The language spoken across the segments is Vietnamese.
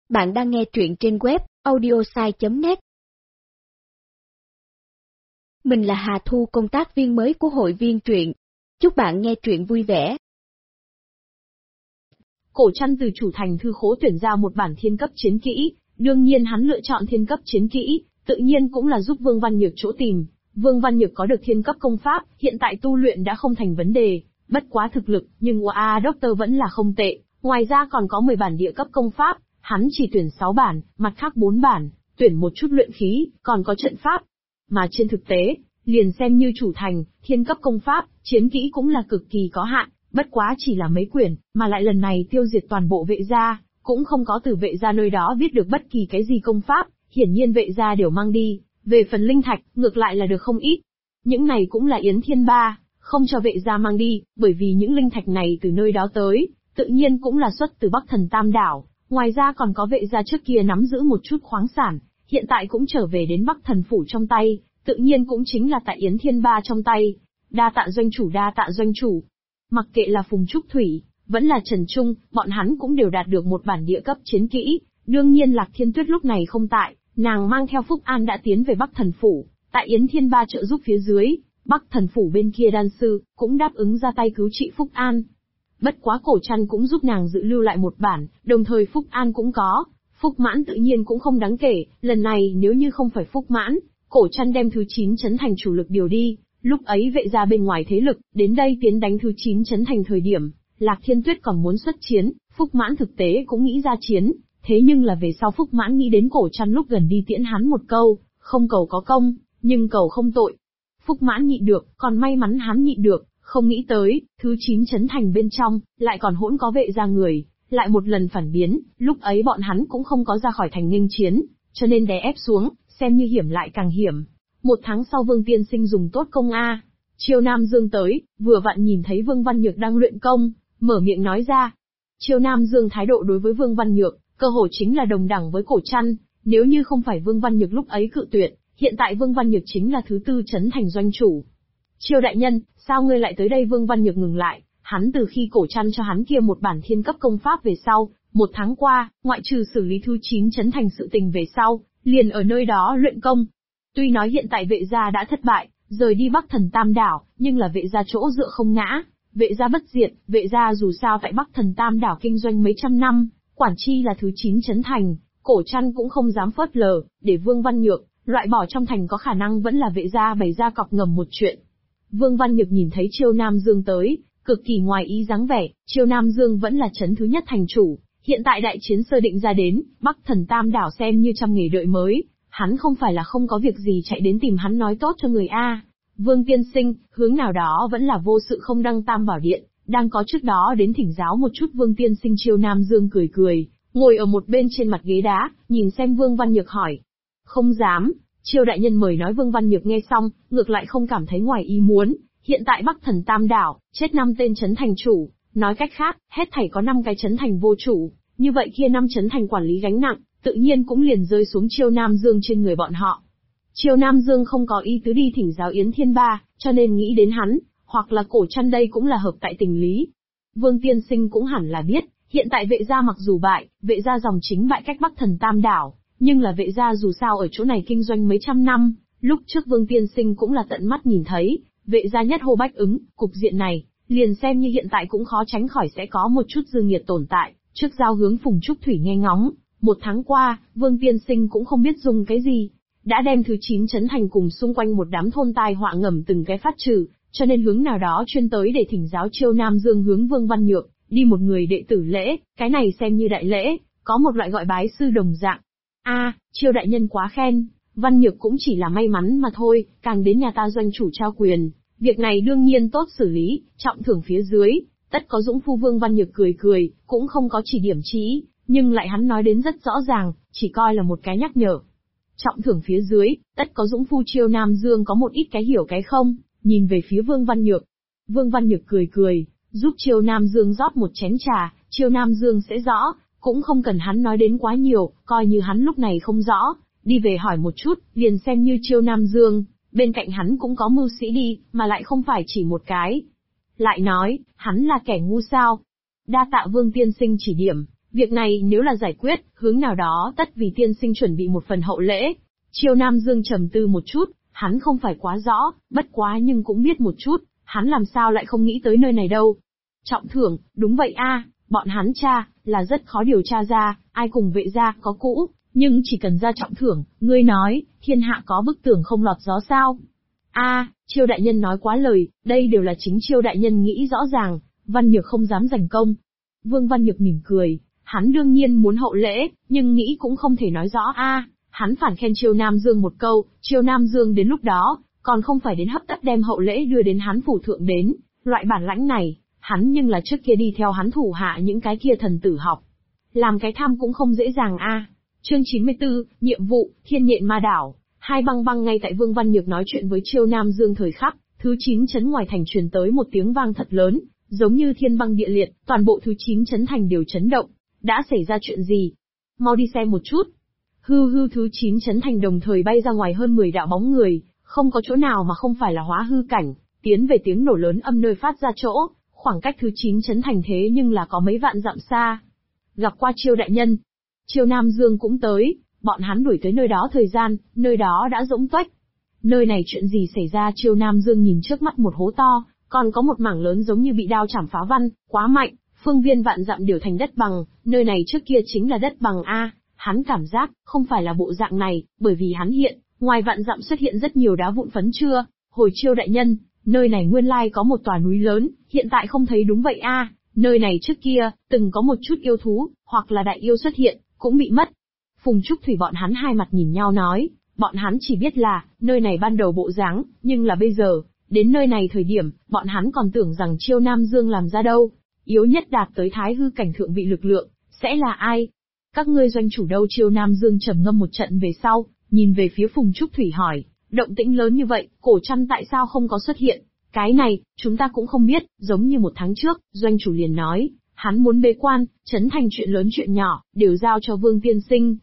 Bạn đang nghe truyện trên web audiosai.net. Mình là Hà Thu, công tác viên mới của hội viên truyện. Chúc bạn nghe truyện vui vẻ. Cổ Trăn từ chủ thành thư khố tuyển ra một bản thiên cấp chiến kỹ, đương nhiên hắn lựa chọn thiên cấp chiến kỹ, tự nhiên cũng là giúp Vương Văn Nhược chỗ tìm. Vương Văn Nhược có được thiên cấp công pháp, hiện tại tu luyện đã không thành vấn đề, bất quá thực lực, nhưng Doctor vẫn là không tệ, ngoài ra còn có 10 bản địa cấp công pháp, hắn chỉ tuyển 6 bản, mặt khác 4 bản, tuyển một chút luyện khí, còn có trận pháp. Mà trên thực tế, liền xem như chủ thành, thiên cấp công pháp, chiến kỹ cũng là cực kỳ có hạn, bất quá chỉ là mấy quyển, mà lại lần này tiêu diệt toàn bộ vệ gia, cũng không có từ vệ gia nơi đó biết được bất kỳ cái gì công pháp, hiển nhiên vệ gia đều mang đi. Về phần linh thạch, ngược lại là được không ít. Những này cũng là Yến Thiên Ba, không cho vệ gia mang đi, bởi vì những linh thạch này từ nơi đó tới, tự nhiên cũng là xuất từ Bắc Thần Tam Đảo. Ngoài ra còn có vệ gia trước kia nắm giữ một chút khoáng sản, hiện tại cũng trở về đến Bắc Thần Phủ trong tay, tự nhiên cũng chính là tại Yến Thiên Ba trong tay. Đa tạ doanh chủ, đa tạ doanh chủ. Mặc kệ là Phùng Trúc Thủy, vẫn là Trần Trung, bọn hắn cũng đều đạt được một bản địa cấp chiến kỹ. Đương nhiên Lạc Thiên Tuyết lúc này không tại, nàng mang theo Phúc An đã tiến về Bắc Thần Phủ, tại Yến Thiên Ba trợ giúp phía dưới, Bắc Thần Phủ bên kia đan sư, cũng đáp ứng ra tay cứu trị Phúc An. Bất quá Cổ Trăn cũng giúp nàng dự lưu lại một bản, đồng thời Phúc An cũng có. Phúc Mãn tự nhiên cũng không đáng kể, lần này nếu như không phải Phúc Mãn, Cổ Trăn đem thứ 9 trấn thành chủ lực điều đi, lúc ấy vệ gia bên ngoài thế lực, đến đây tiến đánh thứ 9 trấn thành thời điểm, Lạc Thiên Tuyết còn muốn xuất chiến, Phúc Mãn thực tế cũng nghĩ ra chiến, thế nhưng là về sau Phúc Mãn nghĩ đến Cổ Trăn lúc gần đi tiễn hắn một câu, không cầu có công, nhưng cầu không tội. Phúc Mãn nhịn được, còn may mắn hắn nhịn được, không nghĩ tới, thứ 9 trấn thành bên trong, lại còn hỗn có vệ gia người, lại một lần phản biến, lúc ấy bọn hắn cũng không có ra khỏi thành nghênh chiến, cho nên đè ép xuống, xem như hiểm lại càng hiểm. Một tháng sau Vương Tiên Sinh dùng tốt công A. Chiêu Nam Dương tới, vừa vặn nhìn thấy Vương Văn Nhược đang luyện công, mở miệng nói ra. Chiêu Nam Dương thái độ đối với Vương Văn Nhược, cơ hồ chính là đồng đẳng với Cổ Trăn, nếu như không phải Vương Văn Nhược lúc ấy cự tuyệt, hiện tại Vương Văn Nhược chính là thứ 4 trấn thành doanh chủ. Chiêu đại nhân, sao ngươi lại tới đây? Vương Văn Nhược ngừng lại, hắn từ khi Cổ Trăn cho hắn kia một bản thiên cấp công pháp về sau, một tháng qua, ngoại trừ xử lý thứ 9 trấn thành sự tình về sau, liền ở nơi đó luyện công. Tuy nói hiện tại vệ gia đã thất bại, rời đi Bắc Thần Tam Đảo, nhưng là vệ gia chỗ dựa không ngã, vệ gia bất diệt, vệ gia dù sao tại Bắc Thần Tam Đảo kinh doanh mấy trăm năm, quản chi là thứ 9 trấn thành, Cổ Trăn cũng không dám phớt lờ, để Vương Văn Nhược loại bỏ trong thành có khả năng vẫn là vệ gia bày ra cọc ngầm một chuyện. Vương Văn Nhược nhìn thấy Chiêu Nam Dương tới, cực kỳ ngoài ý dáng vẻ, Chiêu Nam Dương vẫn là trấn thứ nhất thành chủ, hiện tại đại chiến sơ định ra đến, Bắc Thần Tam Đảo xem như trăm nghề đợi mới, hắn không phải là không có việc gì chạy đến tìm hắn nói tốt cho người A. Vương tiên sinh, hướng nào đó vẫn là vô sự không đăng Tam Bảo Điện, đang có trước đó đến thỉnh giáo một chút. Vương tiên sinh. Chiêu Nam Dương cười cười, ngồi ở một bên trên mặt ghế đá, nhìn xem Vương Văn Nhược hỏi. Không dám. Chiêu đại nhân mời nói. Vương Văn Nhược nghe xong, ngược lại không cảm thấy ngoài ý muốn, hiện tại Bắc Thần Tam Đảo, chết 5 tên trấn thành chủ, nói cách khác, hết thảy có 5 cái trấn thành vô chủ, như vậy kia 5 trấn thành quản lý gánh nặng, tự nhiên cũng liền rơi xuống Chiêu Nam Dương trên người bọn họ. Chiêu Nam Dương không có ý tứ đi thỉnh giáo Yến Thiên Ba, cho nên nghĩ đến hắn, hoặc là Cổ Trăn đây cũng là hợp tại tình lý. Vương tiên sinh cũng hẳn là biết, hiện tại vệ gia mặc dù bại, vệ gia dòng chính bại cách Bắc Thần Tam Đảo, nhưng là vệ gia dù sao ở chỗ này kinh doanh mấy trăm năm, lúc trước Vương tiên sinh cũng là tận mắt nhìn thấy, vệ gia nhất hô bách ứng, cục diện này, liền xem như hiện tại cũng khó tránh khỏi sẽ có một chút dư nghiệt tồn tại. Trước giao hướng Phùng Trúc Thủy nghe ngóng, một tháng qua, Vương tiên sinh cũng không biết dùng cái gì, đã đem thứ 9 trấn thành cùng xung quanh một đám thôn tai họa ngầm từng cái phát trừ, cho nên hướng nào đó chuyên tới để thỉnh giáo Chiêu Nam Dương hướng Vương Văn Nhược, đi một người đệ tử lễ, cái này xem như đại lễ, có một loại gọi bái sư đồng dạng. Chiêu đại nhân quá khen, Văn Nhược cũng chỉ là may mắn mà thôi, càng đến nhà ta doanh chủ trao quyền, việc này đương nhiên tốt xử lý, trọng thưởng phía dưới, tất có dũng phu. Vương Văn Nhược cười cười, cũng không có chỉ điểm chỉ, nhưng lại hắn nói đến rất rõ ràng, chỉ coi là một cái nhắc nhở. Trọng thưởng phía dưới, tất có dũng phu. Chiêu Nam Dương có một ít cái hiểu cái không, nhìn về phía Vương Văn Nhược. Vương Văn Nhược cười cười, giúp Chiêu Nam Dương rót một chén trà, Chiêu Nam Dương sẽ rõ, cũng không cần hắn nói đến quá nhiều, coi như hắn lúc này không rõ, đi về hỏi một chút, liền xem như Chiêu Nam Dương, bên cạnh hắn cũng có mưu sĩ đi, mà lại không phải chỉ một cái. Lại nói, hắn là kẻ ngu sao? Đa tạ Vương tiên sinh chỉ điểm, Việc này nếu là giải quyết, hướng nào đó tất vì tiên sinh chuẩn bị một phần hậu lễ. Chiêu Nam Dương trầm tư một chút, hắn không phải quá rõ, bất quá nhưng cũng biết một chút, hắn làm sao lại không nghĩ tới nơi này đâu. Trọng thưởng, đúng vậy bọn hắn tra, là rất khó điều tra ra, ai cùng Vệ gia có cũ, nhưng chỉ cần ra trọng thưởng, ngươi nói, thiên hạ có bức tường không lọt gió sao? Chiêu đại nhân nói quá lời, đây đều là chính Chiêu đại nhân nghĩ rõ ràng, Văn Nhược không dám giành công. Vương Văn Nhược mỉm cười, hắn đương nhiên muốn hậu lễ, nhưng nghĩ cũng không thể nói rõ hắn phản khen Chiêu Nam Dương một câu, Chiêu Nam Dương đến lúc đó, còn không phải đến hấp tấp đem hậu lễ đưa đến hắn phủ thượng đến, loại bản lãnh này, hắn nhưng là trước kia đi theo hắn thủ hạ những cái kia thần tử học. Làm cái tham cũng không dễ dàng Chương 94, nhiệm vụ, Thiên Nhện Ma Đảo. Hai băng ngay tại Vương Văn Nhược nói chuyện với Chiêu Nam Dương thời khắc, thứ 9 trấn ngoài thành truyền tới một tiếng vang thật lớn, giống như thiên băng địa liệt, toàn bộ thứ 9 trấn thành đều chấn động. Đã xảy ra chuyện gì? Mau đi xem một chút. Hư thứ 9 trấn thành đồng thời bay ra ngoài hơn 10 đạo bóng người, không có chỗ nào mà không phải là hóa hư cảnh, tiến về tiếng nổ lớn âm nơi phát ra chỗ, khoảng cách thứ 9 trấn thành thế nhưng là có mấy vạn dặm xa. Gặp qua Chiêu đại nhân. Chiêu Nam Dương cũng tới, bọn hắn đuổi tới nơi đó thời gian, nơi đó đã rỗng tuếch. Nơi này chuyện gì xảy ra? Chiêu Nam Dương nhìn trước mắt một hố to, còn có một mảng lớn giống như bị đao chảm phá văn, quá mạnh, phương viên vạn dặm đều thành đất bằng, nơi này trước kia chính là đất bằng hắn cảm giác, không phải là bộ dạng này, bởi vì hắn hiện, ngoài vạn dặm xuất hiện rất nhiều đá vụn phấn chưa, hồi Chiêu đại nhân, nơi này nguyên lai có một tòa núi lớn, hiện tại không thấy đúng vậy nơi này trước kia, từng có một chút yêu thú, hoặc là đại yêu xuất hiện, cũng bị mất. Phùng Trúc Thủy bọn hắn hai mặt nhìn nhau nói, bọn hắn chỉ biết là, nơi này ban đầu bộ dáng, nhưng là bây giờ, đến nơi này thời điểm, bọn hắn còn tưởng rằng Chiêu Nam Dương làm ra đâu. Yếu nhất đạt tới thái hư cảnh thượng vị lực lượng, sẽ là ai? Các ngươi doanh chủ đâu? Chiêu Nam Dương trầm ngâm một trận về sau, nhìn về phía Phùng Trúc Thủy hỏi, động tĩnh lớn như vậy, Cổ Trăn tại sao không có xuất hiện? Cái này, chúng ta cũng không biết, giống như một tháng trước, doanh chủ liền nói, hắn muốn bế quan, trấn thành chuyện lớn chuyện nhỏ, đều giao cho Vương tiên sinh.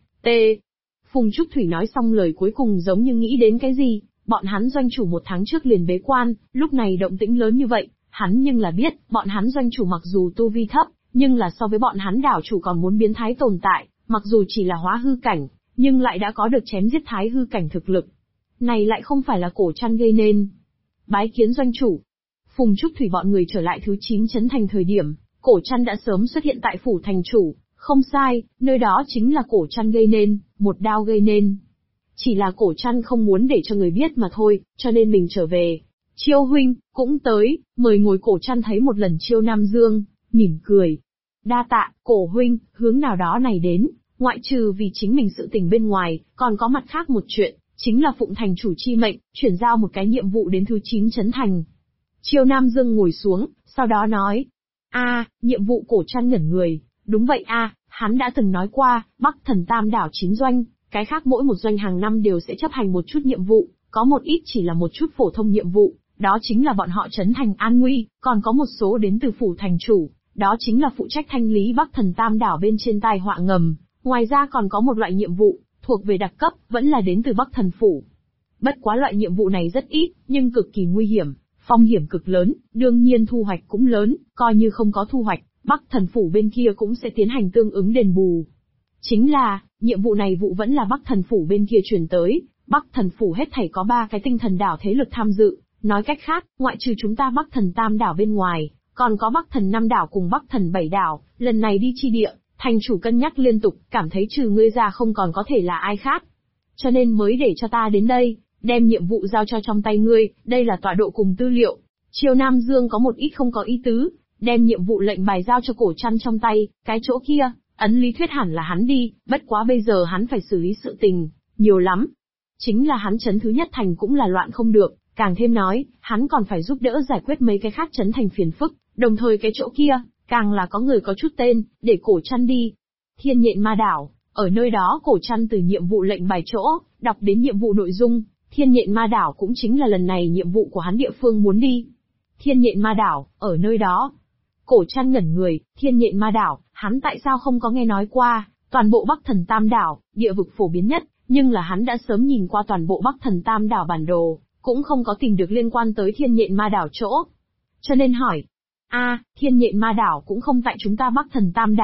Phùng Trúc Thủy nói xong lời cuối cùng giống như nghĩ đến cái gì, bọn hắn doanh chủ một tháng trước liền bế quan, lúc này động tĩnh lớn như vậy, hắn nhưng là biết, bọn hắn doanh chủ mặc dù tu vi thấp, nhưng là so với bọn hắn đảo chủ còn muốn biến thái tồn tại, mặc dù chỉ là hóa hư cảnh, nhưng lại đã có được chém giết thái hư cảnh thực lực. Này lại không phải là Cổ Trăn gây nên. Bái kiến doanh chủ. Phùng Trúc Thủy bọn người trở lại thứ 9 trấn thành thời điểm, Cổ Trăn đã sớm xuất hiện tại phủ thành chủ, không sai, nơi đó chính là Cổ Trăn gây nên, một đao gây nên. Chỉ là Cổ Trăn không muốn để cho người biết mà thôi, cho nên mình trở về. Chiêu huynh, cũng tới, mời ngồi. Cổ Trăn thấy một lần Chiêu Nam Dương, mỉm cười. Đa tạ, Cổ huynh, hướng nào đó này đến, ngoại trừ vì chính mình sự tình bên ngoài, còn có mặt khác một chuyện, chính là phụng thành chủ chi mệnh, chuyển giao một cái nhiệm vụ đến thứ 9 trấn thành. Chiêu Nam Dương ngồi xuống, sau đó nói. Nhiệm vụ. Cổ Trăn ngẩn người, đúng vậy hắn đã từng nói qua, Bắc Thần Tam đảo 9 doanh, cái khác mỗi một doanh hàng năm đều sẽ chấp hành một chút nhiệm vụ, có một ít chỉ là một chút phổ thông nhiệm vụ, đó chính là bọn họ trấn thành an nguy, còn có một số đến từ phủ thành chủ, đó chính là phụ trách thanh lý Bắc Thần Tam đảo bên trên tai họa ngầm, ngoài ra còn có một loại nhiệm vụ, thuộc về đặc cấp, vẫn là đến từ Bắc Thần phủ. Bất quá loại nhiệm vụ này rất ít, nhưng cực kỳ nguy hiểm, phong hiểm cực lớn, đương nhiên thu hoạch cũng lớn, coi như không có thu hoạch, Bắc Thần phủ bên kia cũng sẽ tiến hành tương ứng đền bù. Chính là, nhiệm vụ này vẫn là Bắc Thần phủ bên kia chuyển tới, Bắc Thần phủ hết thảy có 3 cái tinh thần đảo thế lực tham dự, nói cách khác, ngoại trừ chúng ta Bắc Thần Tam đảo bên ngoài, còn có Bắc Thần 5 đảo cùng Bắc Thần 7 đảo, lần này đi chi địa, thành chủ cân nhắc liên tục, cảm thấy trừ ngươi ra không còn có thể là ai khác. Cho nên mới để cho ta đến đây, đem nhiệm vụ giao cho trong tay ngươi, đây là tọa độ cùng tư liệu. Chiêu Nam Dương có một ít không có ý tứ, đem nhiệm vụ lệnh bài giao cho Cổ Trăn trong tay, cái chỗ kia, ấn lý thuyết hẳn là hắn đi, bất quá bây giờ hắn phải xử lý sự tình, nhiều lắm. Chính là hắn trấn thứ nhất thành cũng là loạn không được, càng thêm nói, hắn còn phải giúp đỡ giải quyết mấy cái khác trấn thành phiền phức, đồng thời cái chỗ kia, càng là có người có chút tên, để Cổ Trăn đi. Thiên Nhện Ma Đảo, ở nơi đó Cổ Trăn từ nhiệm vụ lệnh bài chỗ, đọc đến nhiệm vụ nội dung, Thiên Nhện Ma Đảo cũng chính là lần này nhiệm vụ của hắn địa phương muốn đi. Thiên Nhện Ma Đảo, ở nơi đó. Cổ Trăn ngẩn người, Thiên Nhện Ma Đảo, hắn tại sao không có nghe nói qua, toàn bộ Bắc Thần Tam đảo, địa vực phổ biến nhất, nhưng là hắn đã sớm nhìn qua toàn bộ Bắc Thần Tam đảo bản đồ, cũng không có tìm được liên quan tới Thiên Nhện Ma Đảo chỗ. Cho nên hỏi, Thiên Nhện Ma Đảo cũng không tại chúng ta Bắc Thần Tam đảo,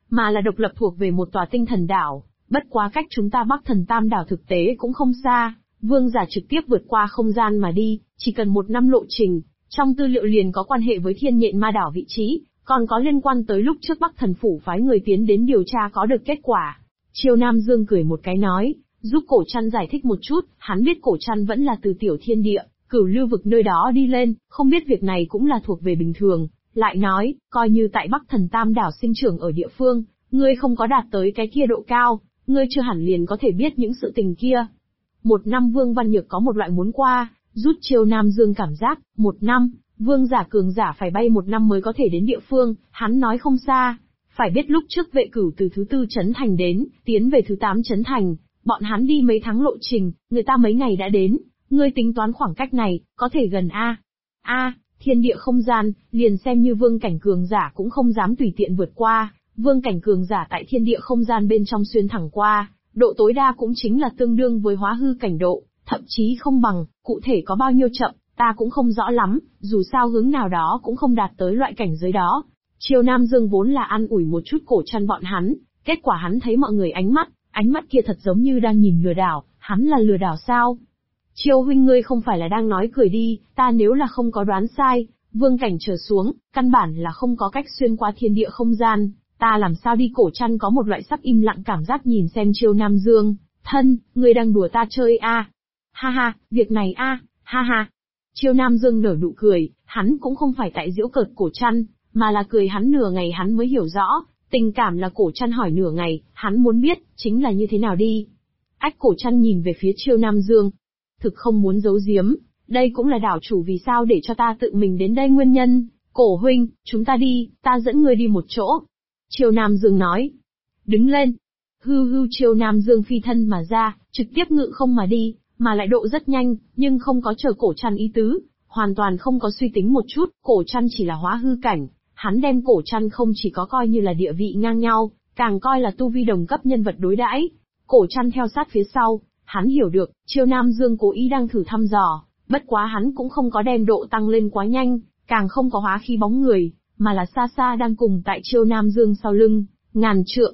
mà là độc lập thuộc về một tòa tinh thần đảo, bất quá cách chúng ta Bắc Thần Tam đảo thực tế cũng không xa, vương giả trực tiếp vượt qua không gian mà đi, chỉ cần 1 năm lộ trình, trong tư liệu liền có quan hệ với Thiên Nhện Ma đảo vị trí, còn có liên quan tới lúc trước Bắc Thần phủ phái người tiến đến điều tra có được kết quả. Chiêu Nam Dương cười một cái nói, giúp Cổ Trăn giải thích một chút, hắn biết Cổ Trăn vẫn là từ tiểu thiên địa, Cửu Lưu vực nơi đó đi lên, không biết việc này cũng là thuộc về bình thường, lại nói, coi như tại Bắc Thần Tam đảo sinh trưởng ở địa phương, ngươi không có đạt tới cái kia độ cao, ngươi chưa hẳn liền có thể biết những sự tình kia. 1 năm Vương Văn Nhược có một loại muốn qua, rút Chiêu Nam Dương cảm giác, 1 năm, vương giả cường giả phải bay 1 năm mới có thể đến địa phương, hắn nói không xa. Phải biết lúc trước Vệ Cửu từ thứ 4 trấn thành đến, tiến về thứ 8 trấn thành, bọn hắn đi mấy tháng lộ trình, người ta mấy ngày đã đến, ngươi tính toán khoảng cách này, có thể gần thiên địa không gian, liền xem như vương cảnh cường giả cũng không dám tùy tiện vượt qua, vương cảnh cường giả tại thiên địa không gian bên trong xuyên thẳng qua, độ tối đa cũng chính là tương đương với hóa hư cảnh độ, thậm chí không bằng, cụ thể có bao nhiêu chậm, ta cũng không rõ lắm, dù sao hướng nào đó cũng không đạt tới loại cảnh giới đó. Chiêu Nam Dương vốn là an ủi một chút Cổ Trăn bọn hắn, kết quả hắn thấy mọi người ánh mắt kia thật giống như đang nhìn lừa đảo, hắn là lừa đảo sao? Chiêu huynh ngươi không phải là đang nói cười đi, ta nếu là không có đoán sai, vương cảnh trở xuống, căn bản là không có cách xuyên qua thiên địa không gian, ta làm sao đi? Cổ Trăn có một loại sắp im lặng cảm giác nhìn xem Chiêu Nam Dương, thân, ngươi đang đùa ta chơi à? Ha ha, việc này à, ha ha. Chiêu Nam Dương nở nụ cười, hắn cũng không phải tại giễu cợt Cổ Trăn, mà là cười hắn nửa ngày hắn mới hiểu rõ, tình cảm là Cổ Trăn hỏi nửa ngày, hắn muốn biết, chính là như thế nào đi. Cổ Trăn nhìn về phía Chiêu Nam Dương, thực không muốn giấu giếm, đây cũng là đảo chủ vì sao để cho ta tự mình đến đây nguyên nhân. Cổ huynh, chúng ta đi, ta dẫn ngươi đi một chỗ. Chiêu Nam Dương nói. Đứng lên. Chiêu Nam Dương phi thân mà ra, trực tiếp ngự không mà đi, mà lại độ rất nhanh, nhưng không có chờ Cổ Trăn ý tứ, hoàn toàn không có suy tính một chút, Cổ Trăn chỉ là hóa hư cảnh, hắn đem Cổ Trăn không chỉ có coi như là địa vị ngang nhau, càng coi là tu vi đồng cấp nhân vật đối đãi. Cổ Trăn theo sát phía sau, hắn hiểu được, Chiêu Nam Dương cố ý đang thử thăm dò, bất quá hắn cũng không có đem độ tăng lên quá nhanh, càng không có hóa khí bóng người, mà là xa xa đang cùng tại Chiêu Nam Dương sau lưng, ngàn trượng.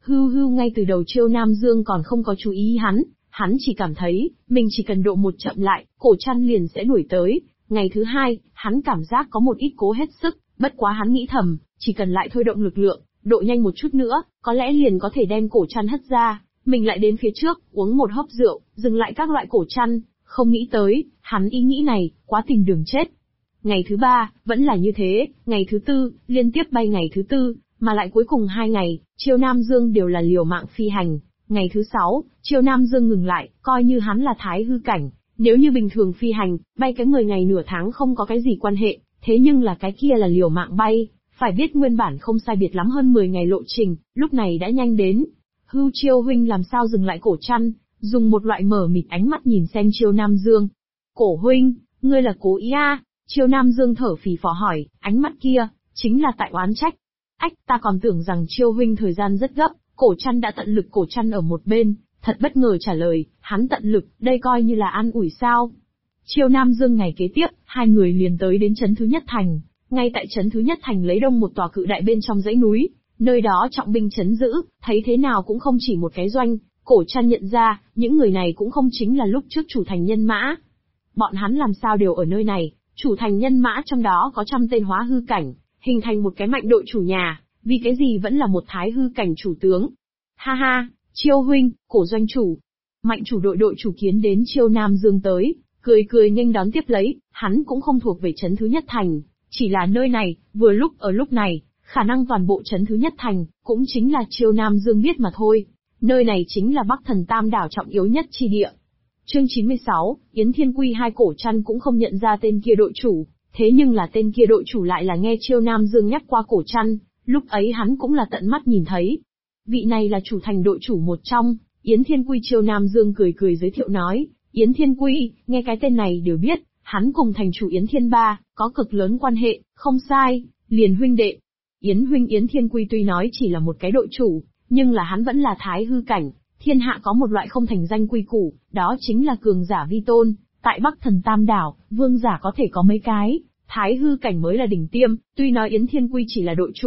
Ngay từ đầu Chiêu Nam Dương còn không có chú ý hắn chỉ cảm thấy, mình chỉ cần độ một chậm lại, Cổ Trăn liền sẽ đuổi tới. Ngày thứ 2, hắn cảm giác có một ít cố hết sức, bất quá hắn nghĩ thầm, chỉ cần lại thôi động lực lượng, độ nhanh một chút nữa, có lẽ liền có thể đem Cổ Trăn hất ra. Mình lại đến phía trước, uống một hớp rượu, dừng lại các loại Cổ Trăn, không nghĩ tới, hắn ý nghĩ này, quá tìm đường chết. Ngày thứ 3, vẫn là như thế, ngày thứ 4, liên tiếp bay ngày thứ 4, mà lại cuối cùng 2 ngày, Chiêu Nam Dương đều là liều mạng phi hành. Ngày thứ 6, Chiêu Nam Dương ngừng lại, coi như hắn là thái hư cảnh, nếu như bình thường phi hành, bay cái 10 ngày nửa tháng không có cái gì quan hệ, thế nhưng là cái kia là liều mạng bay, phải biết nguyên bản không sai biệt lắm hơn 10 ngày lộ trình, lúc này đã nhanh đến. Chiêu huynh làm sao dừng lại? Cổ Trăn dùng một loại mờ mịt ánh mắt nhìn xem Chiêu Nam Dương. Cổ huynh, ngươi là cố ý à? Chiêu Nam Dương thở phì phò hỏi, ánh mắt kia, chính là tại oán trách. Ta còn tưởng rằng Chiêu huynh thời gian rất gấp. Cổ Trăn đã tận lực. Cổ Trăn ở một bên, thật bất ngờ trả lời, hắn tận lực, đây coi như là an ủi sao? Chiêu Nam Dương ngày kế tiếp, 2 người liền tới đến trấn thứ nhất thành. Ngay tại trấn thứ nhất thành lấy đông một tòa cự đại bên trong dãy núi, nơi đó trọng binh trấn giữ, thấy thế nào cũng không chỉ một cái doanh. Cổ Trăn nhận ra, những người này cũng không chính là lúc trước chủ thành nhân mã. Bọn hắn làm sao đều ở nơi này? Chủ thành nhân mã trong đó có 100 tên hóa hư cảnh, hình thành một cái mạnh đội chủ nhà, vì cái gì vẫn là một thái hư cảnh chủ tướng. Ha ha, Chiêu huynh, Cổ doanh chủ. Mạnh chủ đội chủ kiến đến Chiêu Nam Dương tới, cười nghênh đón tiếp lấy, hắn cũng không thuộc về trấn thứ nhất thành, chỉ là nơi này, vừa lúc ở lúc này, khả năng toàn bộ trấn thứ nhất thành, cũng chính là Chiêu Nam Dương biết mà thôi. Nơi này chính là Bắc Thần Tam đảo trọng yếu nhất chi địa. Chương 96, Yến Thiên Quy. Hai Cổ Trăn cũng không nhận ra tên kia đội chủ, thế nhưng là tên kia đội chủ lại là nghe Chiêu Nam Dương nhắc qua Cổ Trăn, lúc ấy hắn cũng là tận mắt nhìn thấy. Vị này là chủ thành đội chủ một trong, Yến Thiên Quy. Chiêu Nam Dương cười giới thiệu nói, Yến Thiên Quy, nghe cái tên này đều biết, hắn cùng thành chủ Yến Thiên Ba, có cực lớn quan hệ, không sai, liền huynh đệ. Yến huynh. Yến Thiên Quy tuy nói chỉ là một cái đội chủ, nhưng là hắn vẫn là thái hư cảnh, thiên hạ có một loại không thành danh quy củ, đó chính là cường giả vi tôn, tại Bắc Thần Tam đảo, vương giả có thể có mấy cái, thái hư cảnh mới là đỉnh tiêm, tuy nói Yến Thiên Quy chỉ là đội chủ,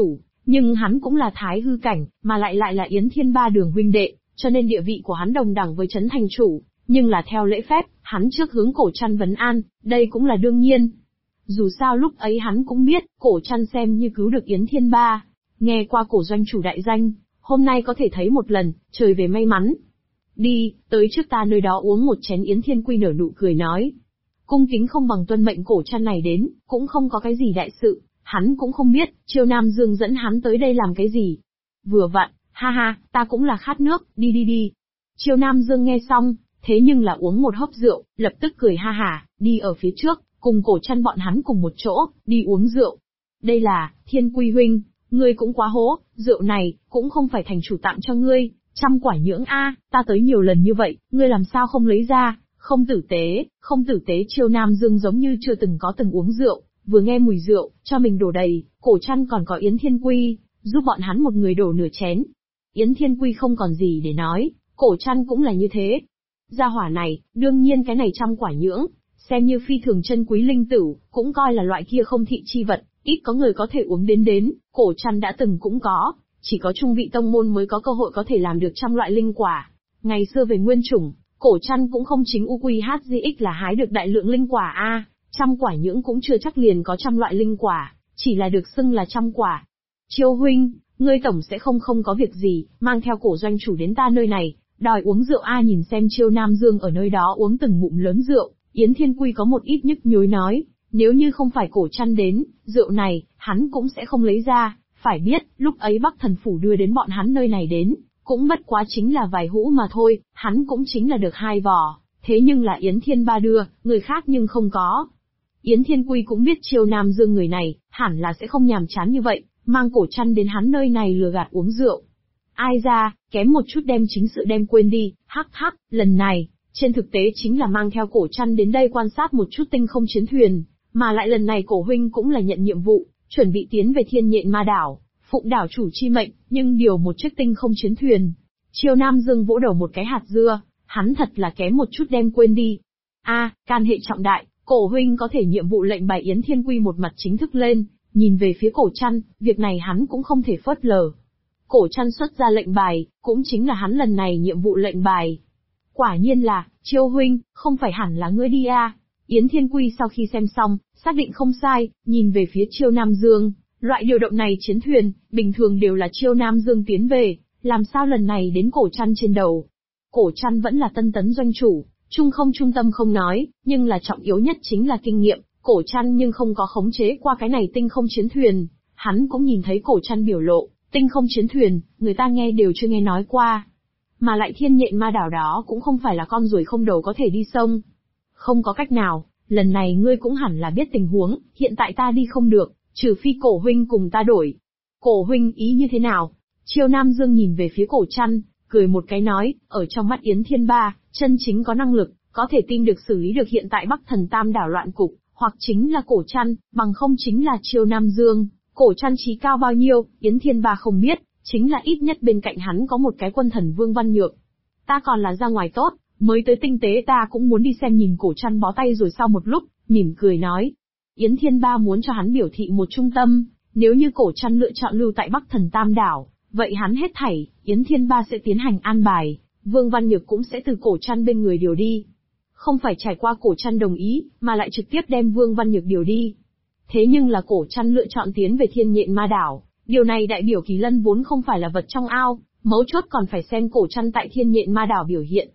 Nhưng hắn cũng là thái hư cảnh, mà lại là Yến Thiên Ba đường huynh đệ, cho nên địa vị của hắn đồng đẳng với Trấn thành chủ, nhưng là theo lễ phép, hắn trước hướng Cổ Trăn vấn an, đây cũng là đương nhiên. Dù sao lúc ấy hắn cũng biết, Cổ Trăn xem như cứu được Yến Thiên Ba, nghe qua Cổ doanh chủ đại danh, hôm nay có thể thấy một lần, trời về may mắn. Đi, tới trước ta nơi đó uống một chén. Yến Thiên Quy nở nụ cười nói. Cung kính không bằng tuân mệnh. Cổ Trăn này đến, cũng không có cái gì đại sự, hắn cũng không biết, Chiêu Nam Dương dẫn hắn tới đây làm cái gì. Vừa vặn, ha ha, ta cũng là khát nước, đi. Chiêu Nam Dương nghe xong, thế nhưng là uống một hớp rượu, lập tức cười ha hả, đi ở phía trước, cùng Cổ Trăn bọn hắn cùng một chỗ, đi uống rượu. Đây là, Thiên Quy huynh, ngươi cũng quá hố, rượu này, cũng không phải thành chủ tặng cho ngươi, 100 quả nhưỡng a, ta tới nhiều lần như vậy, ngươi làm sao không lấy ra, không tử tế. Chiêu Nam Dương giống như chưa từng uống rượu, vừa nghe mùi rượu, cho mình đổ đầy, Cổ Trăn còn có Yến Thiên Quy, giúp bọn hắn một người đổ nửa chén. Yến Thiên Quy không còn gì để nói, Cổ Trăn cũng là như thế. Gia hỏa này, đương nhiên cái này 100 quả nhưỡng, xem như phi thường chân quý linh tửu, cũng coi là loại kia không thị chi vật, ít có người có thể uống đến, Cổ Trăn đã từng cũng có, chỉ có trung vị tông môn mới có cơ hội có thể làm được 100 loại linh quả. Ngày xưa về nguyên chủng, Cổ Trăn cũng không chính UQHZX là hái được đại lượng linh quả a, 100 quả nhưỡng cũng chưa chắc liền có 100 loại linh quả, chỉ là được xưng là 100 quả. Chiêu huynh, ngươi tổng sẽ không có việc gì, mang theo Cổ doanh chủ đến ta nơi này, đòi uống rượu a. Nhìn xem Chiêu Nam Dương ở nơi đó uống từng ngụm lớn rượu, Yến Thiên Quy có một ít nhức nhối nói, nếu như không phải Cổ Trăn đến, rượu này, hắn cũng sẽ không lấy ra, phải biết, lúc ấy Bắc Thần Phủ đưa đến bọn hắn nơi này đến, cũng bất quá chính là vài hũ mà thôi, hắn cũng chính là được 2 vò, thế nhưng là Yến Thiên Ba đưa, người khác nhưng không có. Yến Thiên Quy cũng biết Chiêu Nam Dương người này, hẳn là sẽ không nhàm chán như vậy, mang Cổ Trăn đến hắn nơi này lừa gạt uống rượu. Ai ra, kém một chút đem chính sự đem quên đi, hắc, lần này, trên thực tế chính là mang theo Cổ Trăn đến đây quan sát một chút tinh không chiến thuyền, mà lại lần này Cổ huynh cũng là nhận nhiệm vụ, chuẩn bị tiến về Thiên Nhện Ma Đảo, phụng đảo chủ chi mệnh, nhưng điều một chiếc tinh không chiến thuyền. Chiêu Nam Dương vỗ đầu một cái hạt dưa, hắn thật là kém một chút đem quên đi. Can hệ trọng đại, Cổ huynh có thể nhiệm vụ lệnh bài. Yến Thiên Quy một mặt chính thức lên, nhìn về phía Cổ Trăn, việc này hắn cũng không thể phớt lờ. Cổ Trăn xuất ra lệnh bài, cũng chính là hắn lần này nhiệm vụ lệnh bài. Quả nhiên là, Chiêu huynh, không phải hẳn là ngươi đi a? Yến Thiên Quy sau khi xem xong, xác định không sai, nhìn về phía Chiêu Nam Dương, loại điều động này chiến thuyền, bình thường đều là Chiêu Nam Dương tiến về, làm sao lần này đến Cổ Trăn trên đầu. Cổ Trăn vẫn là tân tấn doanh chủ, trung tâm không nói, nhưng là trọng yếu nhất chính là kinh nghiệm, Cổ Trăn nhưng không có khống chế qua cái này tinh không chiến thuyền, hắn cũng nhìn thấy Cổ Trăn biểu lộ, tinh không chiến thuyền, người ta nghe đều chưa nghe nói qua. Mà lại Thiên Nhện Ma Đảo đó cũng không phải là con ruồi không đầu có thể đi sông. Không có cách nào, lần này ngươi cũng hẳn là biết tình huống, hiện tại ta đi không được, trừ phi Cổ huynh cùng ta đổi. Cổ huynh ý như thế nào? Chiêu Nam Dương nhìn về phía Cổ Trăn, cười một cái nói, ở trong mắt Yến Thiên Ba, chân chính có năng lực, có thể tin được xử lý được hiện tại Bắc Thần Tam đảo loạn cục, hoặc chính là Cổ Trăn, bằng không chính là Chiêu Nam Dương. Cổ Trăn trí cao bao nhiêu, Yến Thiên Ba không biết, chính là ít nhất bên cạnh hắn có một cái quân thần Vương Văn Nhược. Ta còn là ra ngoài tốt, mới tới tinh tế ta cũng muốn đi xem. Nhìn Cổ Trăn bó tay rồi sau một lúc, mỉm cười nói. Yến Thiên Ba muốn cho hắn biểu thị một trung tâm, nếu như Cổ Trăn lựa chọn lưu tại Bắc Thần Tam đảo, vậy hắn hết thảy, Yến Thiên Ba sẽ tiến hành an bài, Vương Văn Nhược cũng sẽ từ Cổ Trăn bên người điều đi. Không phải trải qua Cổ Trăn đồng ý, mà lại trực tiếp đem Vương Văn Nhược điều đi. Thế nhưng là Cổ Trăn lựa chọn tiến về Thiên Nhện Ma Đảo, điều này đại biểu Kỳ Lân vốn không phải là vật trong ao, mấu chốt còn phải xem Cổ Trăn tại Thiên Nhện Ma Đảo biểu hiện.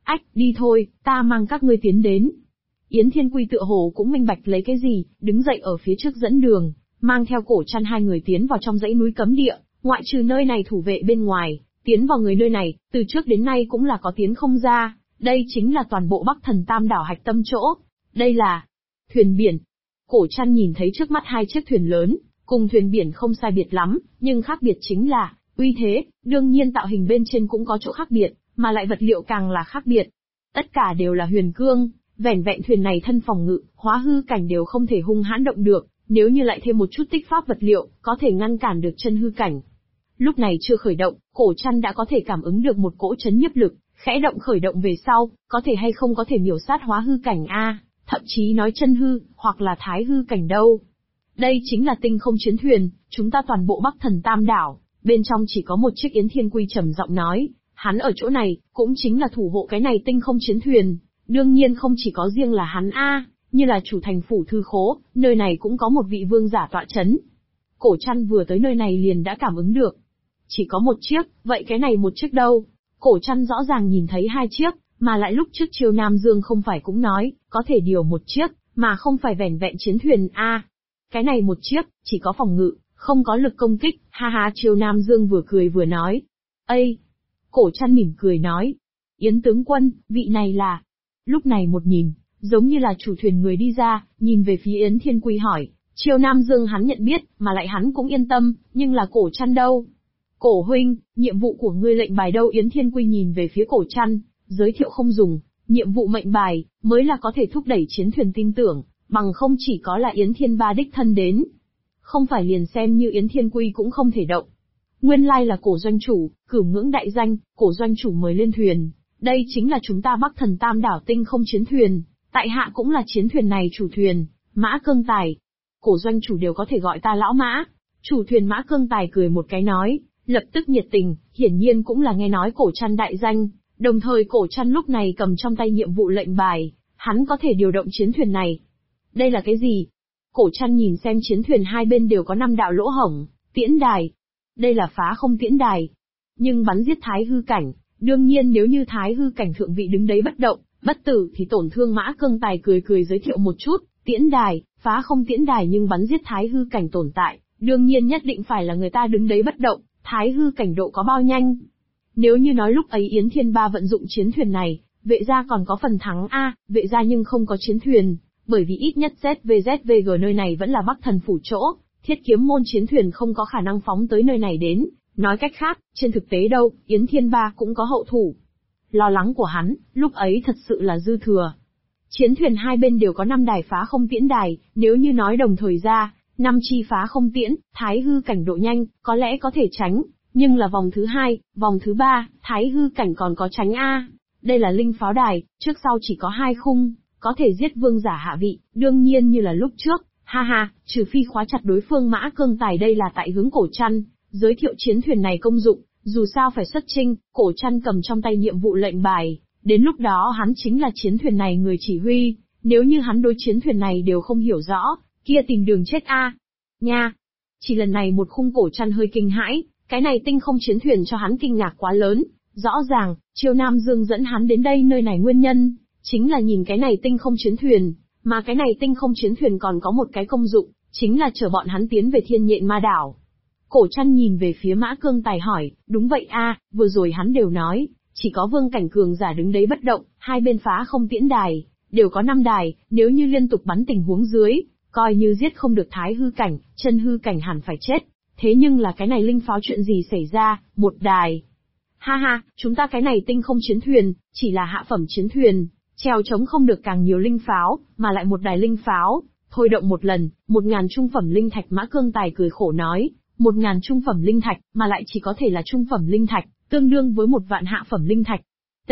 Đi thôi, ta mang các ngươi tiến đến. Yến Thiên Quy tựa hồ cũng minh bạch lấy cái gì, đứng dậy ở phía trước dẫn đường, mang theo Cổ Trăn hai người tiến vào trong dãy núi cấm địa, ngoại trừ nơi này thủ vệ bên ngoài, tiến vào người nơi này, từ trước đến nay cũng là có tiến không ra, đây chính là toàn bộ Bắc Thần Tam đảo hạch tâm chỗ. Đây là thuyền biển. Cổ Trăn nhìn thấy trước mắt 2 chiếc thuyền lớn, cùng thuyền biển không sai biệt lắm, nhưng khác biệt chính là uy thế, đương nhiên tạo hình bên trên cũng có chỗ khác biệt, mà lại vật liệu càng là khác biệt. Tất cả đều là huyền cương, vẻn vẹn thuyền này thân phòng ngự, hóa hư cảnh đều không thể hung hãn động được, nếu như lại thêm một chút tích pháp vật liệu, có thể ngăn cản được chân hư cảnh. Lúc này chưa khởi động, Cổ Trăn đã có thể cảm ứng được một cỗ chấn nhiếp lực, khẽ động khởi động về sau, có thể hay không có thể miểu sát hóa hư cảnh a, thậm chí nói chân hư, hoặc là thái hư cảnh đâu. Đây chính là tinh không chiến thuyền, chúng ta toàn bộ Bắc Thần Tam Đảo, bên trong chỉ có một chiếc Yến Thiên Quy trầm giọng nói, hắn ở chỗ này, cũng chính là thủ hộ cái này tinh không chiến thuyền. Đương nhiên không chỉ có riêng là hắn như là chủ thành phủ thư khố, nơi này cũng có một vị vương giả tọa chấn. Cổ Trăn vừa tới nơi này liền đã cảm ứng được. Chỉ có một chiếc, vậy cái này một chiếc đâu? Cổ Trăn rõ ràng nhìn thấy hai chiếc, mà lại lúc trước Chiêu Nam Dương không phải cũng nói, có thể điều một chiếc, mà không phải vẻn vẹn chiến thuyền Cái này một chiếc, chỉ có phòng ngự, không có lực công kích, ha ha. Chiêu Nam Dương vừa cười vừa nói. Ây! Cổ Trăn mỉm cười nói. Yến tướng quân, vị này là... Lúc này một nhìn, giống như là chủ thuyền người đi ra, nhìn về phía Yến Thiên Quy hỏi. Chiêu Nam Dương hắn nhận biết, mà lại hắn cũng yên tâm, nhưng là Cổ Trăn đâu? Cổ huynh, nhiệm vụ của ngươi lệnh bài đâu? Yến Thiên Quy nhìn về phía Cổ Trăn, giới thiệu không dùng, nhiệm vụ mệnh bài, mới là có thể thúc đẩy chiến thuyền tin tưởng, bằng không chỉ có là Yến Thiên Ba đích thân đến. Không phải liền xem như Yến Thiên Quy cũng không thể động. Nguyên lai là Cổ doanh chủ, cửu ngưỡng đại danh, Cổ doanh chủ mời lên thuyền. Đây chính là chúng ta Bắc Thần Tam Đảo tinh không chiến thuyền, tại hạ cũng là chiến thuyền này chủ thuyền, Mã Cương Tài. Cổ doanh chủ đều có thể gọi ta lão Mã. Chủ thuyền Mã Cương Tài cười một cái nói, lập tức nhiệt tình, hiển nhiên cũng là nghe nói Cổ Trăn đại danh, đồng thời Cổ Trăn lúc này cầm trong tay nhiệm vụ lệnh bài, hắn có thể điều động chiến thuyền này. Đây là cái gì? Cổ Trăn nhìn xem chiến thuyền hai bên đều có 5 đạo lỗ hổng, tiễn đài. Đây là phá không tiễn đài. Nhưng bắn giết thái hư cảnh, đương nhiên nếu như thái hư cảnh thượng vị đứng đấy bất động, bất tử thì tổn thương. Mã Cương Tài cười cười giới thiệu một chút, tiễn đài, phá không tiễn đài nhưng bắn giết thái hư cảnh tồn tại, đương nhiên nhất định phải là người ta đứng đấy bất động, thái hư cảnh độ có bao nhanh. Nếu như nói lúc ấy Yến Thiên Ba vận dụng chiến thuyền này, vệ gia còn có phần thắng vệ gia nhưng không có chiến thuyền, bởi vì ít nhất ZVZVG nơi này vẫn là Bắc Thần phủ chỗ, Thiết Kiếm môn chiến thuyền không có khả năng phóng tới nơi này đến. Nói cách khác, trên thực tế đâu, Yến Thiên Ba cũng có hậu thủ. Lo lắng của hắn, lúc ấy thật sự là dư thừa. Chiến thuyền hai bên đều có 5 đài phá không tiễn đài, nếu như nói đồng thời ra, 5 chi phá không tiễn, thái hư cảnh độ nhanh, có lẽ có thể tránh, nhưng là vòng thứ 2, vòng thứ 3, thái hư cảnh còn có tránh Đây là linh pháo đài, trước sau chỉ có 2 khung, có thể giết vương giả hạ vị, đương nhiên như là lúc trước, ha ha, trừ phi khóa chặt đối phương. Mã Cương Tài đây là tại hướng Cổ Trăn, giới thiệu chiến thuyền này công dụng, dù sao phải xuất chinh. Cổ Trăn cầm trong tay nhiệm vụ lệnh bài, đến lúc đó hắn chính là chiến thuyền này người chỉ huy, nếu như hắn đối chiến thuyền này đều không hiểu rõ, kia tìm đường chết nha. Chỉ lần này một khung. Cổ Trăn hơi kinh hãi, cái này tinh không chiến thuyền cho hắn kinh ngạc quá lớn, rõ ràng, Chiêu Nam Dương dẫn hắn đến đây nơi này nguyên nhân, chính là nhìn cái này tinh không chiến thuyền, mà cái này tinh không chiến thuyền còn có một cái công dụng, chính là chở bọn hắn tiến về Thiên Nhện Ma Đảo. Cổ Trăn nhìn về phía Mã Cương Tài hỏi, đúng vậy vừa rồi hắn đều nói, chỉ có vương cảnh cường giả đứng đấy bất động, hai bên phá không tiễn đài, đều có 5 đài, nếu như liên tục bắn tình huống dưới, coi như giết không được thái hư cảnh, chân hư cảnh hẳn phải chết. Thế nhưng là cái này linh pháo chuyện gì xảy ra, 1 đài. Ha ha, chúng ta cái này tinh không chiến thuyền, chỉ là hạ phẩm chiến thuyền, treo chống không được càng nhiều linh pháo, mà lại 1 đài linh pháo, thôi động một lần, 1000 trung phẩm linh thạch. Mã Cương Tài cười khổ nói, 1000 trung phẩm linh thạch, mà lại chỉ có thể là trung phẩm linh thạch, tương đương với 1 vạn hạ phẩm linh thạch.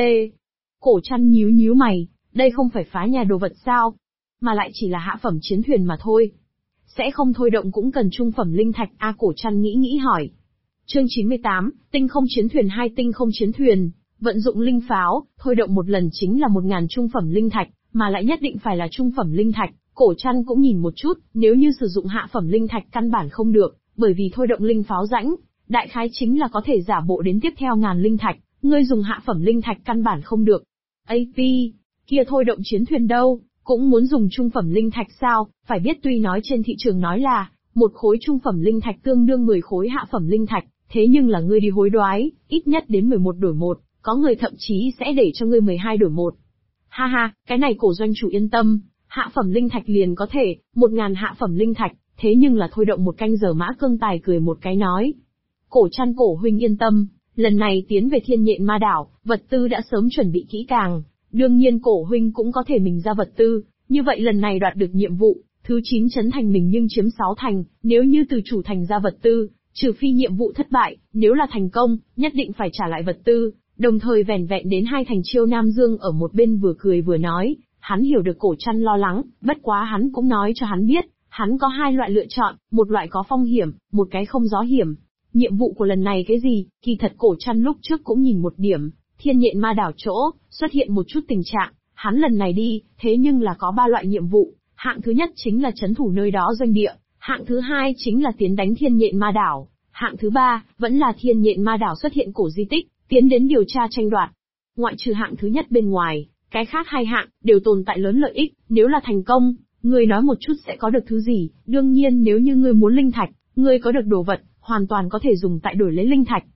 Cổ Trăn nhíu mày, đây không phải phá nhà đồ vật sao? Mà lại chỉ là hạ phẩm chiến thuyền mà thôi. Sẽ không thôi động cũng cần trung phẩm linh thạch Cổ Trăn nghĩ hỏi. Chương 98, tinh không chiến thuyền 2. Tinh không chiến thuyền, vận dụng linh pháo, thôi động một lần chính là 1000 trung phẩm linh thạch, mà lại nhất định phải là trung phẩm linh thạch. Cổ Trăn cũng nhìn một chút, nếu như sử dụng hạ phẩm linh thạch căn bản không được, bởi vì thôi động linh pháo rãnh, đại khái chính là có thể giả bộ đến tiếp theo 1000 linh thạch, ngươi dùng hạ phẩm linh thạch căn bản không được. AP, kia thôi động chiến thuyền đâu, cũng muốn dùng trung phẩm linh thạch sao? Phải biết tuy nói trên thị trường nói là, 1 khối trung phẩm linh thạch tương đương 10 khối hạ phẩm linh thạch, thế nhưng là ngươi đi hối đoái, ít nhất đến 11 đổi 1, có người thậm chí sẽ để cho ngươi 12 đổi 1. Ha ha, cái này Cổ doanh chủ yên tâm, hạ phẩm linh thạch liền có thể, 1000 hạ phẩm linh thạch, thế nhưng là thôi động 1 canh giờ. Mã Cương Tài cười một cái nói. Cổ Trăn cổ huynh yên tâm, lần này tiến về Thiên Nhện Ma Đảo, vật tư đã sớm chuẩn bị kỹ càng, đương nhiên cổ huynh cũng có thể mình ra vật tư, như vậy lần này đoạt được nhiệm vụ, thứ 9 trấn thành mình nhưng chiếm 6 thành, nếu như từ chủ thành ra vật tư, trừ phi nhiệm vụ thất bại, nếu là thành công, nhất định phải trả lại vật tư, đồng thời vẻn vẹn đến 2 thành. Chiêu Nam Dương ở một bên vừa cười vừa nói, hắn hiểu được Cổ Trăn lo lắng, bất quá hắn cũng nói cho hắn biết, Hắn có hai loại lựa chọn, một loại có phong hiểm, một cái không gió hiểm. Nhiệm vụ của lần này cái gì, kỳ thật Cổ Trăn lúc trước cũng nhìn một điểm, Thiên Nhện Ma Đảo chỗ, xuất hiện một chút tình trạng, hắn lần này đi, thế nhưng là có ba loại nhiệm vụ, hạng thứ nhất chính là trấn thủ nơi đó doanh địa, hạng thứ hai chính là tiến đánh Thiên Nhện Ma Đảo, hạng thứ ba, vẫn là Thiên Nhện Ma Đảo xuất hiện cổ di tích, tiến đến điều tra tranh đoạt. Ngoại trừ hạng thứ nhất bên ngoài, cái khác hai hạng, đều tồn tại lớn lợi ích, nếu là thành công, ngươi nói một chút sẽ có được thứ gì, đương nhiên nếu như ngươi muốn linh thạch, ngươi có được đồ vật, hoàn toàn có thể dùng tại đổi lấy linh thạch.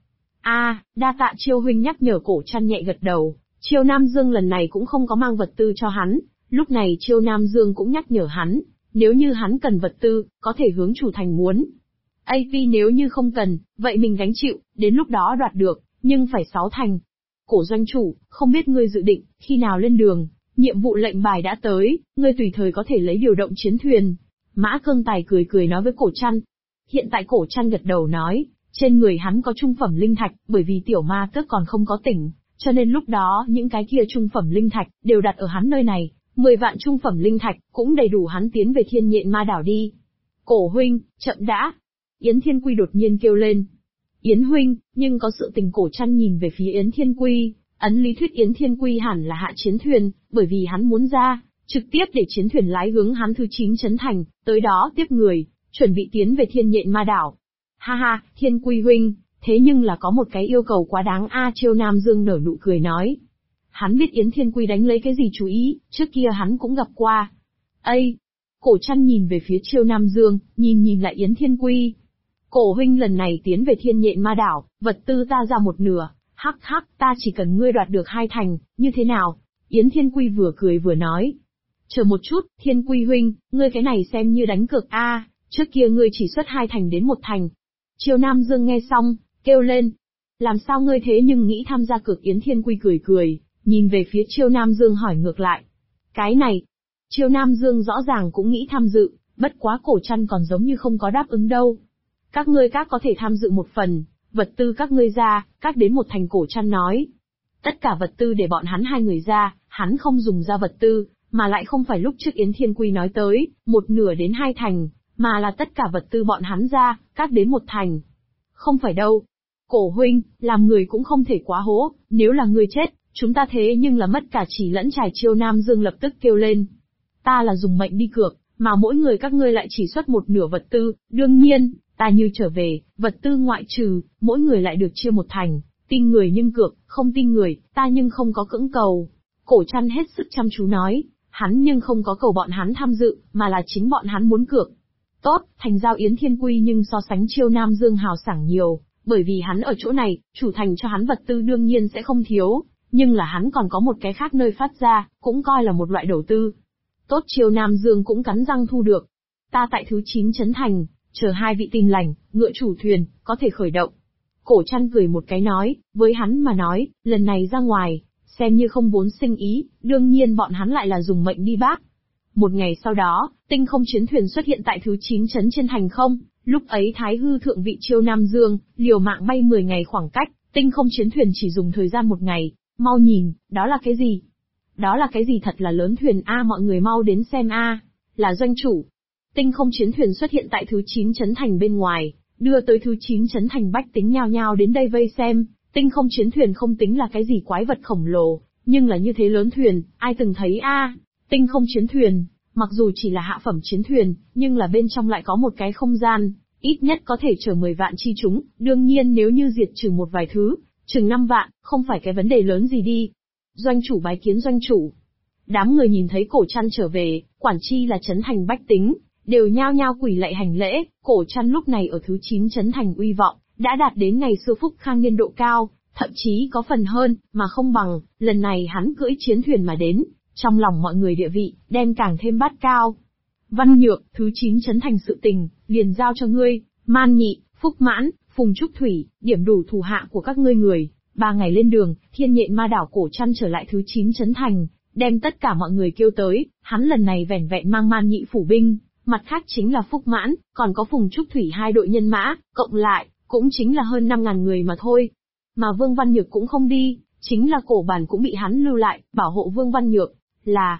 Đa tạ Chiêu huynh nhắc nhở. Cổ Trăn nhẹ gật đầu, Chiêu Nam Dương lần này cũng không có mang vật tư cho hắn, lúc này Chiêu Nam Dương cũng nhắc nhở hắn, nếu như hắn cần vật tư, có thể hướng chủ thành muốn. AP nếu như không cần, vậy mình gánh chịu, đến lúc đó đoạt được, nhưng phải 6 thành. Cổ doanh chủ, không biết ngươi dự định, khi nào lên đường, nhiệm vụ lệnh bài đã tới, ngươi tùy thời có thể lấy điều động chiến thuyền. Mã Cương Tài cười cười nói với Cổ Trăn. Hiện tại Cổ Trăn gật đầu nói, trên người hắn có trung phẩm linh thạch, bởi vì tiểu ma tước còn không có tỉnh, cho nên lúc đó những cái kia trung phẩm linh thạch đều đặt ở hắn nơi này, 10 vạn trung phẩm linh thạch cũng đầy đủ hắn tiến về Thiên Nhện Ma Đảo đi. Cổ huynh, chậm đã. Yến Thiên Quy đột nhiên kêu lên. Yến huynh, nhưng có sự tình. Cổ Trăn nhìn về phía Yến Thiên Quy, ấn lý thuyết Yến Thiên Quy hẳn là hạ chiến thuyền, bởi vì hắn muốn ra, trực tiếp để chiến thuyền lái hướng hắn thứ 9 trấn thành, tới đó tiếp người, chuẩn bị tiến về Thiên Nhện Ma Đảo. Ha ha, Thiên Quy huynh, thế nhưng là có một cái yêu cầu quá đáng a. Chiêu Nam Dương nở nụ cười nói. Hắn biết Yến Thiên Quy đánh lấy cái gì chú ý, trước kia hắn cũng gặp qua. Ây! Cổ Trăn nhìn về phía Chiêu Nam Dương, nhìn lại Yến Thiên Quy. Cổ huynh lần này tiến về Thiên Nhện Ma Đảo, vật tư ta ra một nửa, hắc, ta chỉ cần ngươi đoạt được 2 thành, như thế nào? Yến Thiên Quy vừa cười vừa nói. Chờ một chút, Thiên Quy huynh, ngươi cái này xem như đánh cược a, trước kia ngươi chỉ xuất 2 thành đến 1 thành. Chiêu Nam Dương nghe xong, kêu lên. Làm sao ngươi thế nhưng nghĩ tham gia cược? Yến Thiên Quy cười, nhìn về phía Chiêu Nam Dương hỏi ngược lại. Cái này, Chiêu Nam Dương rõ ràng cũng nghĩ tham dự, bất quá Cổ Trăn còn giống như không có đáp ứng đâu. Các ngươi các có thể tham dự một phần, vật tư các ngươi ra, các đến 1 thành. Cổ Trăn nói. Tất cả vật tư để bọn hắn 2 người ra, hắn không dùng ra vật tư, mà lại không phải lúc trước Yến Thiên Quy nói tới, 1 nửa đến 2 thành, mà là tất cả vật tư bọn hắn ra, các đến 1 thành. Không phải đâu. Cổ huynh, làm người cũng không thể quá hố, nếu là ngươi chết, chúng ta thế nhưng là mất cả chỉ lẫn trải. Chiêu Nam Dương lập tức kêu lên. Ta là dùng mệnh đi cược, mà mỗi người các ngươi lại chỉ xuất 1 nửa vật tư, đương nhiên, ta như trở về, vật tư ngoại trừ, mỗi người lại được chia 1 thành, tin người nhưng cược, không tin người, ta nhưng không có cưỡng cầu. Cổ Trăn hết sức chăm chú nói, hắn nhưng không có cầu bọn hắn tham dự, mà là chính bọn hắn muốn cược. Tốt, thành giao. Yến Thiên Quy nhưng so sánh Chiêu Nam Dương hào sảng nhiều, bởi vì hắn ở chỗ này, chủ thành cho hắn vật tư đương nhiên sẽ không thiếu, nhưng là hắn còn có một cái khác nơi phát ra, cũng coi là một loại đầu tư. Tốt, Chiêu Nam Dương cũng cắn răng thu được. Ta tại thứ 9 trấn thành, chờ 2 vị tin lành, ngựa chủ thuyền, có thể khởi động. Cổ Trăn cười một cái nói, với hắn mà nói, lần này ra ngoài, xem như không vốn sinh ý, đương nhiên bọn hắn lại là dùng mệnh đi bác. Một ngày sau đó, tinh không chiến thuyền xuất hiện tại thứ 9 trấn trên thành không, lúc ấy Thái Hư thượng vị Chiêu Nam Dương, liều mạng bay 10 ngày khoảng cách, tinh không chiến thuyền chỉ dùng thời gian 1 ngày, mau nhìn, đó là cái gì? Đó là cái gì? Thật là lớn thuyền a, mọi người mau đến xem a, là doanh chủ. Tinh không chiến thuyền xuất hiện tại thứ 9 trấn thành bên ngoài, đưa tới thứ 9 trấn thành bách tính nhao nhao đến đây vây xem. Tinh không chiến thuyền không tính là cái gì quái vật khổng lồ, nhưng là như thế lớn thuyền, ai từng thấy a? Tinh không chiến thuyền, mặc dù chỉ là hạ phẩm chiến thuyền, nhưng là bên trong lại có một cái không gian, ít nhất có thể chở 10 vạn chi chúng, đương nhiên nếu như diệt trừ một vài thứ, chừng 5 vạn, không phải cái vấn đề lớn gì đi. Doanh chủ bái kiến doanh chủ. Đám người nhìn thấy Cổ Trăn trở về, quản chi là trấn thành bách tính, đều nhao nhao quỳ lạy hành lễ. Cổ Trăn lúc này ở thứ 9 trấn thành uy vọng, đã đạt đến ngày xưa Phúc Khang niên độ cao, thậm chí có phần hơn, mà không bằng, lần này hắn cưỡi chiến thuyền mà đến, trong lòng mọi người địa vị, đem càng thêm bát cao. Văn Nhược, thứ 9 trấn thành sự tình, liền giao cho ngươi, Man Nhị, Phúc Mãn, Phùng Trúc Thủy, điểm đủ thủ hạ của các ngươi người. 3 ngày lên đường, Thiên Nhện Ma Đảo. Cổ Trăn trở lại thứ 9 trấn thành, đem tất cả mọi người kêu tới, hắn lần này vẻn vẹn mang Man Nhị phủ binh, mặt khác chính là Phúc Mãn, còn có Phùng Trúc Thủy 2 đội nhân mã, cộng lại, cũng chính là hơn 5.000 người mà thôi. Mà Vương Văn Nhược cũng không đi, chính là Cổ Bản cũng bị hắn lưu lại, bảo hộ Vương Văn Nhược, là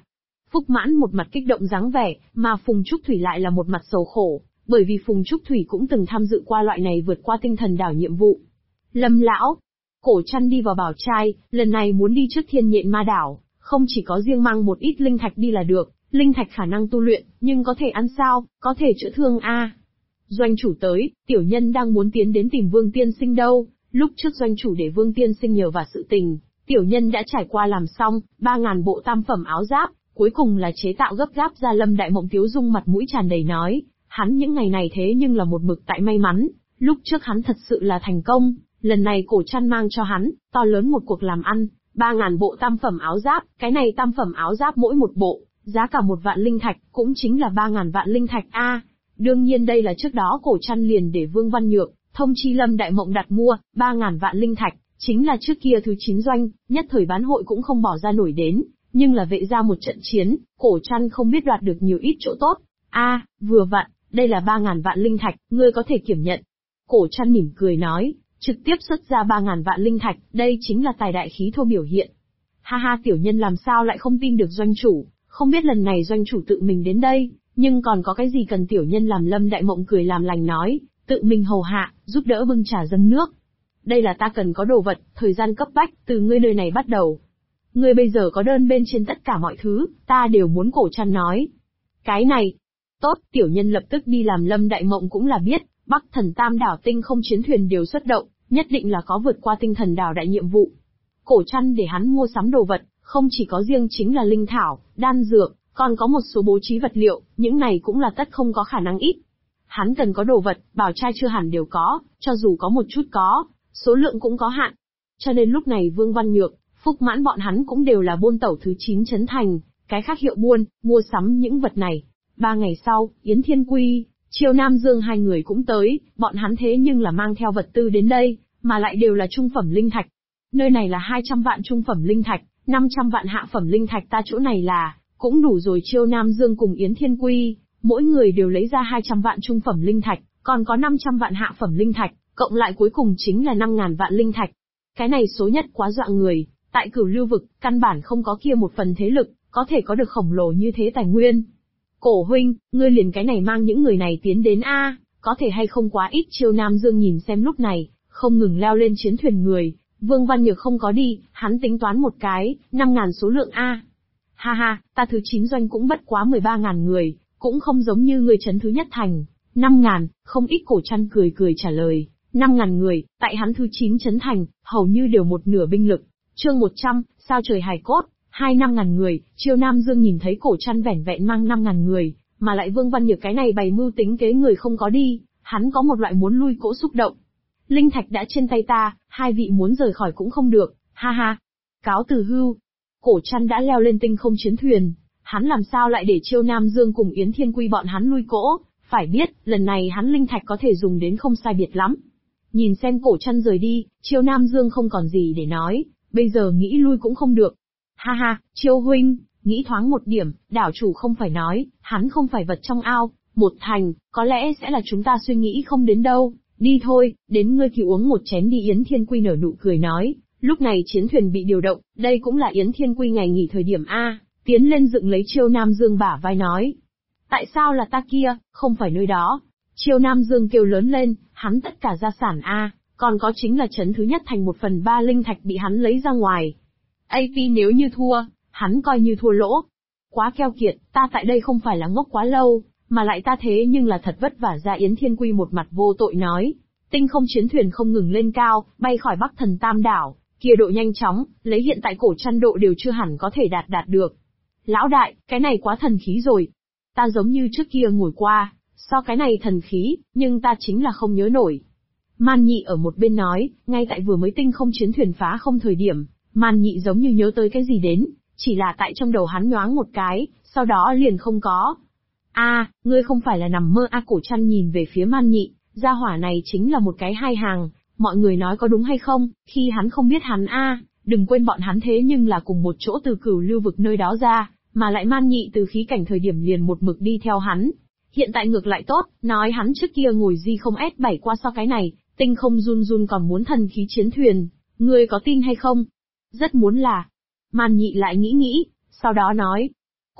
Phúc Mãn một mặt kích động dáng vẻ, mà Phùng Trúc Thủy lại là một mặt sầu khổ, bởi vì Phùng Trúc Thủy cũng từng tham dự qua loại này vượt qua tinh thần đảo nhiệm vụ. Lâm lão, Cổ Trăn đi vào bảo trai, lần này muốn đi trước Thiên Nhện Ma đảo, không chỉ có riêng mang một ít linh thạch đi là được, linh thạch khả năng tu luyện, nhưng có thể ăn sao, có thể chữa thương a. Doanh chủ tới, tiểu nhân đang muốn tiến đến tìm Vương Tiên Sinh đâu, lúc trước doanh chủ để Vương Tiên Sinh nhờ vào sự tình, tiểu nhân đã trải qua làm xong, 3.000 bộ tam phẩm áo giáp, cuối cùng là chế tạo gấp gáp ra. Lâm Đại Mộng tiếu dung mặt mũi tràn đầy nói, hắn những ngày này thế nhưng là một mực tại may mắn, lúc trước hắn thật sự là thành công, lần này Cổ Trăn mang cho hắn, to lớn một cuộc làm ăn, 3.000 bộ tam phẩm áo giáp, cái này tam phẩm áo giáp mỗi một bộ, giá cả 1 vạn linh thạch, cũng chính là 3.000 vạn linh thạch a. Đương nhiên đây là trước đó Cổ Trăn liền để Vương Văn Nhược thông chi Lâm Đại Mộng đặt mua, 3.000 vạn linh thạch, chính là trước kia thứ 9 doanh, nhất thời bán hội cũng không bỏ ra nổi đến, nhưng là vệ ra một trận chiến, Cổ Trăn không biết đoạt được nhiều ít chỗ tốt. A, vừa vặn, đây là 3.000 vạn linh thạch, ngươi có thể kiểm nhận. Cổ Trăn mỉm cười nói, trực tiếp xuất ra 3.000 vạn linh thạch, đây chính là tài đại khí thô biểu hiện. Ha ha, tiểu nhân làm sao lại không tin được doanh chủ, không biết lần này doanh chủ tự mình đến đây, nhưng còn có cái gì cần tiểu nhân làm. Lâm Đại Mộng cười làm lành nói, tự mình hầu hạ, giúp đỡ bưng trà dâng nước. Đây là ta cần có đồ vật, thời gian cấp bách, từ ngươi nơi này bắt đầu. Ngươi bây giờ có đơn bên trên tất cả mọi thứ, ta đều muốn. Cổ Trăn nói. Cái này, tốt, tiểu nhân lập tức đi làm. Lâm Đại Mộng cũng là biết, Bắc Thần Tam đảo tinh không chiến thuyền đều xuất động, nhất định là có vượt qua tinh thần đảo đại nhiệm vụ. Cổ Trăn để hắn mua sắm đồ vật, không chỉ có riêng chính là linh thảo, đan dược, còn có một số bố trí vật liệu, những này cũng là tất không có khả năng ít. Hắn cần có đồ vật, bảo trai chưa hẳn đều có, cho dù có một chút có, số lượng cũng có hạn. Cho nên lúc này Vương Văn Nhược, Phúc Mãn bọn hắn cũng đều là buôn tẩu thứ 9 trấn thành, cái khác hiệu buôn, mua sắm những vật này. 3 ngày sau, Yến Thiên Quy, Chiêu Nam Dương hai người cũng tới, bọn hắn thế nhưng là mang theo vật tư đến đây, mà lại đều là trung phẩm linh thạch. Nơi này là 200 vạn trung phẩm linh thạch, 500 vạn hạ phẩm linh thạch, ta chỗ này là, cũng đủ rồi. Chiêu Nam Dương cùng Yến Thiên Quy, mỗi người đều lấy ra 200 vạn trung phẩm linh thạch, còn có 500 vạn hạ phẩm linh thạch, cộng lại cuối cùng chính là 5.000 vạn linh thạch. Cái này số nhất quá dọa người, tại Cửu Lưu vực, căn bản không có kia một phần thế lực, có thể có được khổng lồ như thế tài nguyên. Cổ huynh, ngươi liền cái này mang những người này tiến đến a, có thể hay không quá ít. Chiêu Nam Dương nhìn xem lúc này, không ngừng leo lên chiến thuyền người, Vương Văn Nhược không có đi, hắn tính toán một cái, 5.000 số lượng a. Ha ha, ta thứ 9 doanh cũng bất quá 13.000 người, cũng không giống như người trấn thứ nhất thành. 5.000, không ít. Cổ Trăn cười cười trả lời, 5.000 người, tại hắn thứ 9 trấn thành, hầu như đều một nửa binh lực. Chương 100, sao trời hài cốt, 5.000 người. Chiêu Nam Dương nhìn thấy Cổ Trăn vẻn vẹn mang 5.000 người, mà lại Vương Văn Nhược cái này bày mưu tính kế người không có đi, hắn có một loại muốn lui cỗ xúc động. Linh thạch đã trên tay ta, hai vị muốn rời khỏi cũng không được, ha ha. Cáo từ hưu. Cổ Trăn đã leo lên tinh không chiến thuyền, hắn làm sao lại để Chiêu Nam Dương cùng Yến Thiên Quy bọn hắn lui cỗ, phải biết, lần này hắn linh thạch có thể dùng đến không sai biệt lắm. Nhìn xem Cổ Trăn rời đi, Chiêu Nam Dương không còn gì để nói, bây giờ nghĩ lui cũng không được. Ha ha, Chiêu huynh, nghĩ thoáng một điểm, đảo chủ không phải nói, hắn không phải vật trong ao, một thành, có lẽ sẽ là chúng ta suy nghĩ không đến đâu. Đi thôi, đến ngươi cứu uống một chén đi. Yến Thiên Quy nở nụ cười nói, lúc này chiến thuyền bị điều động, đây cũng là Yến Thiên Quy ngày nghỉ thời điểm a, tiến lên dựng lấy Chiêu Nam Dương bả vai nói. Tại sao là ta kia, không phải nơi đó? Chiêu Nam Dương kêu lớn lên, hắn tất cả gia sản a, còn có chính là trấn thứ nhất thành 1/3 linh thạch bị hắn lấy ra ngoài. AP nếu như thua, hắn coi như thua lỗ. Quá keo kiệt, ta tại đây không phải là ngốc quá lâu, mà lại ta thế nhưng là thật vất vả ra. Yến Thiên Quy một mặt vô tội nói. Tinh không chiến thuyền không ngừng lên cao, bay khỏi Bắc Thần Tam đảo, kia độ nhanh chóng, lấy hiện tại Cổ Trăn độ đều chưa hẳn có thể đạt được. Lão đại, cái này quá thần khí rồi. Ta giống như trước kia ngồi qua, so cái này thần khí, nhưng ta chính là không nhớ nổi. Man Nhị ở một bên nói, ngay tại vừa mới tinh không chiến thuyền phá không thời điểm, Man Nhị giống như nhớ tới cái gì đến, chỉ là tại trong đầu hắn nhoáng một cái, sau đó liền không có. Ngươi không phải là nằm mơ Cổ Trăn nhìn về phía Man Nhị, gia hỏa này chính là một cái hai hàng, mọi người nói có đúng hay không, khi hắn không biết hắn đừng quên bọn hắn thế nhưng là cùng một chỗ từ Cửu Lưu vực nơi đó ra, mà lại Man Nhị từ khí cảnh thời điểm liền một mực đi theo hắn. Hiện tại ngược lại tốt, nói hắn trước kia ngồi Di không S7 qua so cái này, tinh không run run còn muốn thần khí chiến thuyền, ngươi có tin hay không? Rất muốn là. Man Nhị lại nghĩ, sau đó nói.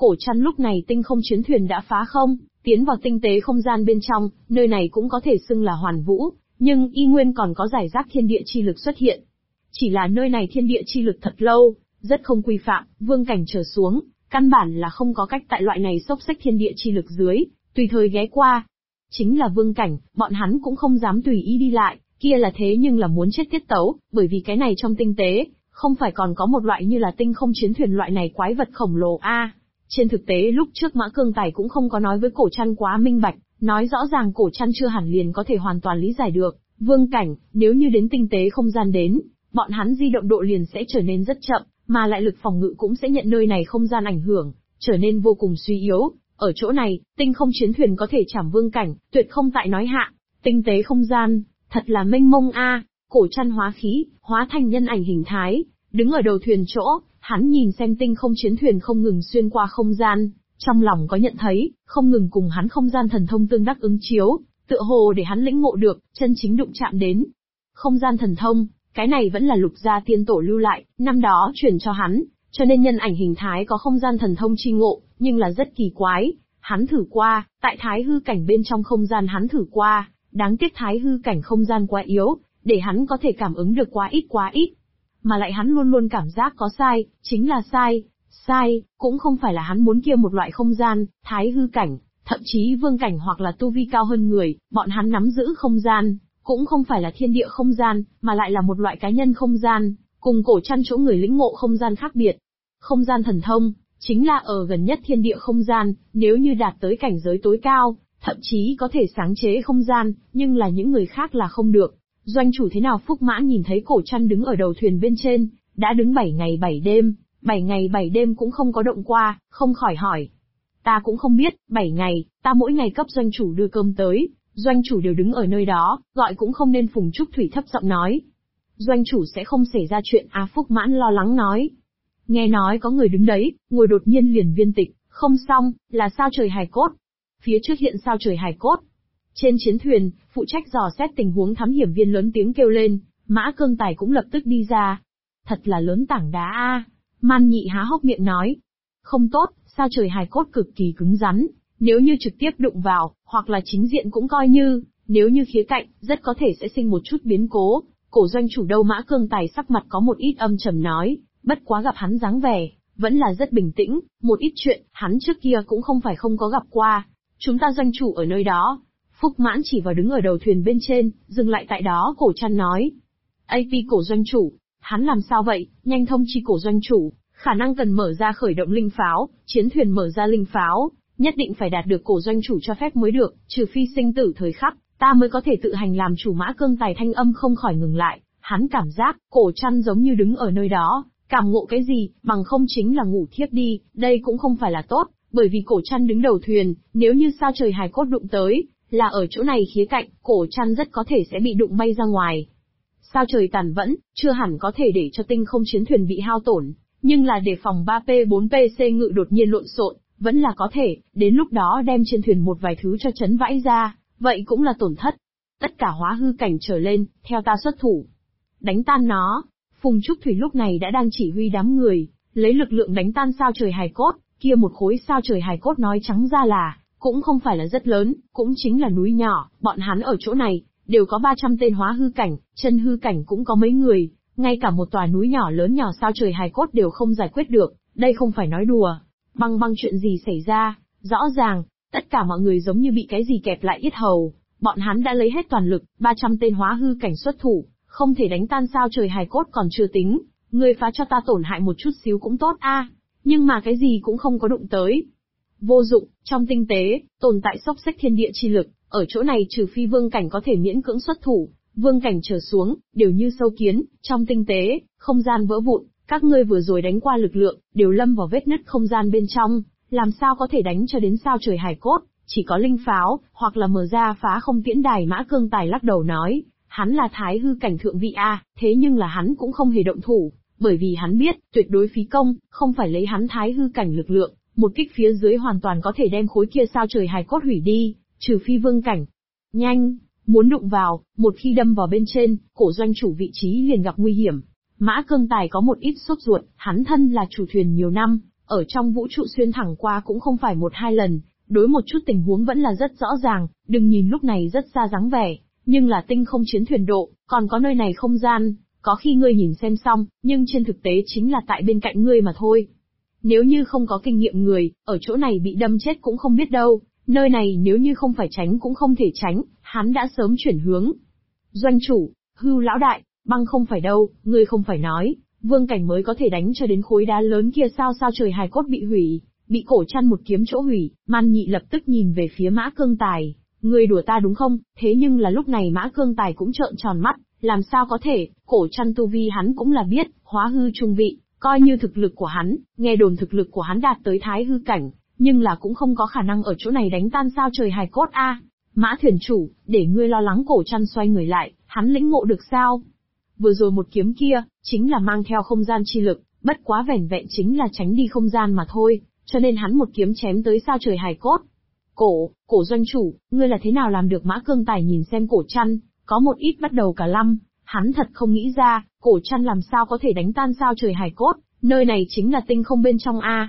Cổ Trăn lúc này tinh không chiến thuyền đã phá không, tiến vào tinh tế không gian bên trong, nơi này cũng có thể xưng là hoàn vũ, nhưng y nguyên còn có giải rác thiên địa chi lực xuất hiện. Chỉ là nơi này thiên địa chi lực thật lâu, rất không quy phạm, vương cảnh trở xuống, căn bản là không có cách tại loại này xốc xách thiên địa chi lực dưới, tùy thời ghé qua. Chính là vương cảnh, bọn hắn cũng không dám tùy ý đi lại, kia là thế nhưng là muốn chết tiết tấu, bởi vì cái này trong tinh tế, không phải còn có một loại như là tinh không chiến thuyền loại này quái vật khổng lồ a. Trên thực tế lúc trước Mã Cương Tài cũng không có nói với Cổ Trăn quá minh bạch, nói rõ ràng Cổ Trăn chưa hẳn liền có thể hoàn toàn lý giải được, vương cảnh, nếu như đến tinh tế không gian đến, bọn hắn di động độ liền sẽ trở nên rất chậm, mà lại lực phòng ngự cũng sẽ nhận nơi này không gian ảnh hưởng, trở nên vô cùng suy yếu. Ở chỗ này, tinh không chiến thuyền có thể chảm vương cảnh, tuyệt không tại nói hạ. Tinh tế không gian, thật là mênh mông a. Cổ Trăn hóa khí, hóa thành nhân ảnh hình thái, đứng ở đầu thuyền chỗ, hắn nhìn xem tinh không chiến thuyền không ngừng xuyên qua không gian, trong lòng có nhận thấy, không ngừng cùng hắn không gian thần thông tương đắc ứng chiếu, tựa hồ để hắn lĩnh ngộ được, chân chính đụng chạm đến. Không gian thần thông, cái này vẫn là Lục gia tiên tổ lưu lại, năm đó truyền cho hắn, cho nên nhân ảnh hình thái có không gian thần thông chi ngộ, nhưng là rất kỳ quái. Hắn thử qua, tại thái hư cảnh bên trong không gian hắn thử qua, đáng tiếc thái hư cảnh không gian quá yếu, để hắn có thể cảm ứng được quá ít. Mà lại hắn luôn luôn cảm giác có sai, chính là sai. Sai, cũng không phải là hắn muốn kia một loại không gian, thái hư cảnh, thậm chí vương cảnh hoặc là tu vi cao hơn người, bọn hắn nắm giữ không gian, cũng không phải là thiên địa không gian, mà lại là một loại cá nhân không gian, cùng Cổ Trăn chỗ người lĩnh ngộ không gian khác biệt. Không gian thần thông, chính là ở gần nhất thiên địa không gian, nếu như đạt tới cảnh giới tối cao, thậm chí có thể sáng chế không gian, nhưng là những người khác là không được. Doanh chủ thế nào Phúc Mã nhìn thấy Cổ Trăn đứng ở đầu thuyền bên trên, đã đứng 7 ngày 7 đêm, 7 ngày 7 đêm cũng không có động qua, không khỏi hỏi. Ta cũng không biết, 7 ngày, ta mỗi ngày cấp doanh chủ đưa cơm tới, doanh chủ đều đứng ở nơi đó, gọi cũng không nên. Phùng Trúc Thủy thấp giọng nói. Doanh chủ sẽ không xảy ra chuyện à, Phúc Mãn lo lắng nói. Nghe nói có người đứng đấy, ngồi đột nhiên liền viên tịch, không xong, là sao trời hài cốt. Phía trước hiện sao trời hài cốt. Trên chiến thuyền, phụ trách dò xét tình huống thám hiểm viên lớn tiếng kêu lên, Mã Cương Tài cũng lập tức đi ra. Thật là lớn tảng đá a. Man Nhị há hốc miệng nói. Không tốt, sao trời hài cốt cực kỳ cứng rắn, nếu như trực tiếp đụng vào, hoặc là chính diện cũng coi như, nếu như khía cạnh, rất có thể sẽ sinh một chút biến cố. Cổ doanh chủ đâu Mã Cương Tài sắc mặt có một ít âm trầm nói, bất quá gặp hắn dáng vẻ, vẫn là rất bình tĩnh, một ít chuyện, hắn trước kia cũng không phải không có gặp qua. Chúng ta doanh chủ ở nơi đó. Phúc Mãn chỉ vào đứng ở đầu thuyền bên trên, dừng lại tại đó. Cổ Trăn nói. AP Cổ doanh chủ, hắn làm sao vậy, nhanh thông chi Cổ doanh chủ, khả năng cần mở ra khởi động linh pháo, chiến thuyền mở ra linh pháo, nhất định phải đạt được Cổ doanh chủ cho phép mới được, trừ phi sinh tử thời khắc, ta mới có thể tự hành làm chủ. Mã Cương Tài thanh âm không khỏi ngừng lại, hắn cảm giác, Cổ Trăn giống như đứng ở nơi đó, cảm ngộ cái gì, bằng không chính là ngủ thiếp đi, đây cũng không phải là tốt, bởi vì Cổ Trăn đứng đầu thuyền, nếu như sao trời hài cốt đụng tới, là ở chỗ này khía cạnh, Cổ Trăn rất có thể sẽ bị đụng bay ra ngoài. Sao trời tàn vẫn, chưa hẳn có thể để cho tinh không chiến thuyền bị hao tổn, nhưng là để phòng 3P4PC ngự đột nhiên lộn xộn, vẫn là có thể, đến lúc đó đem trên thuyền một vài thứ cho chấn vãi ra, vậy cũng là tổn thất. Tất cả hóa hư cảnh trở lên, theo ta xuất thủ. Đánh tan nó. Phùng Trúc Thủy lúc này đã đang chỉ huy đám người, lấy lực lượng đánh tan sao trời hài cốt, kia một khối sao trời hài cốt nói trắng ra là, cũng không phải là rất lớn, cũng chính là núi nhỏ, bọn hắn ở chỗ này, đều có 300 tên hóa hư cảnh, chân hư cảnh cũng có mấy người, ngay cả một tòa núi nhỏ lớn nhỏ sao trời hài cốt đều không giải quyết được, đây không phải nói đùa. Băng chuyện gì xảy ra, rõ ràng, tất cả mọi người giống như bị cái gì kẹp lại yết hầu, bọn hắn đã lấy hết toàn lực, 300 tên hóa hư cảnh xuất thủ, không thể đánh tan sao trời hài cốt còn chưa tính, người phá cho ta tổn hại một chút xíu cũng tốt a, nhưng mà cái gì cũng không có đụng tới. Vô dụng, trong tinh tế, tồn tại xốc xách thiên địa chi lực, ở chỗ này trừ phi vương cảnh có thể miễn cưỡng xuất thủ, vương cảnh trở xuống, đều như sâu kiến, trong tinh tế, không gian vỡ vụn, các ngươi vừa rồi đánh qua lực lượng, đều lâm vào vết nứt không gian bên trong, làm sao có thể đánh cho đến sao trời hài cốt, chỉ có linh pháo, hoặc là mở ra phá không tiễn đài. Mã Cương Tài lắc đầu nói, hắn là thái hư cảnh thượng vị a, thế nhưng là hắn cũng không hề động thủ, bởi vì hắn biết, tuyệt đối phí công, không phải lấy hắn thái hư cảnh lực lượng, một kích phía dưới hoàn toàn có thể đem khối kia sao trời hài cốt hủy đi, trừ phi vương cảnh. Nhanh, muốn đụng vào, một khi đâm vào bên trên, Cổ doanh chủ vị trí liền gặp nguy hiểm. Mã Cương Tài có một ít sốt ruột, hắn thân là chủ thuyền nhiều năm, ở trong vũ trụ xuyên thẳng qua cũng không phải một hai lần, đối một chút tình huống vẫn là rất rõ ràng, đừng nhìn lúc này rất xa dáng vẻ, nhưng là tinh không chiến thuyền độ, còn có nơi này không gian, có khi ngươi nhìn xem xong, nhưng trên thực tế chính là tại bên cạnh ngươi mà thôi. Nếu như không có kinh nghiệm người, ở chỗ này bị đâm chết cũng không biết đâu, nơi này nếu như không phải tránh cũng không thể tránh, hắn đã sớm chuyển hướng. Doanh chủ, Hưu lão đại, băng không phải đâu, ngươi không phải nói, vương cảnh mới có thể đánh cho đến khối đá lớn kia sao trời hài cốt bị hủy, bị cổ chăn một kiếm chỗ hủy, Man Nhị lập tức nhìn về phía Mã Cương Tài, ngươi đùa ta đúng không? Thế nhưng là lúc này Mã Cương Tài cũng trợn tròn mắt, làm sao có thể, cổ chăn tu vi hắn cũng là biết, hóa hư trung vị, coi như thực lực của hắn, nghe đồn thực lực của hắn đạt tới thái hư cảnh, nhưng là cũng không có khả năng ở chỗ này đánh tan sao trời hài cốt a. Mã thuyền chủ, để ngươi lo lắng. Cổ chăn xoay người lại, hắn lĩnh ngộ được sao? Vừa rồi một kiếm kia, chính là mang theo không gian chi lực, bất quá vẻn vẹn chính là tránh đi không gian mà thôi, cho nên hắn một kiếm chém tới sao trời hài cốt. Cổ doanh chủ, ngươi là thế nào làm được? Mã Cương Tài nhìn xem cổ chăn, có một ít bắt đầu cả lăm, hắn thật không nghĩ ra, cổ chăn làm sao có thể đánh tan sao trời hài cốt, nơi này chính là tinh không bên trong a.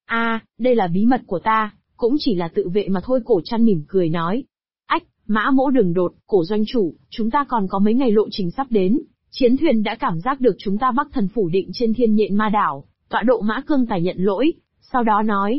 Đây là bí mật của ta, cũng chỉ là tự vệ mà thôi. Cổ chăn mỉm cười nói. Ách, Mã mỗ đừng đột, cổ doanh chủ, chúng ta còn có mấy ngày lộ trình sắp đến, chiến thuyền đã cảm giác được chúng ta Bắc Thần phủ định trên Thiên Nhện Ma đảo, tọa độ. Mã Cương Tài nhận lỗi, sau đó nói.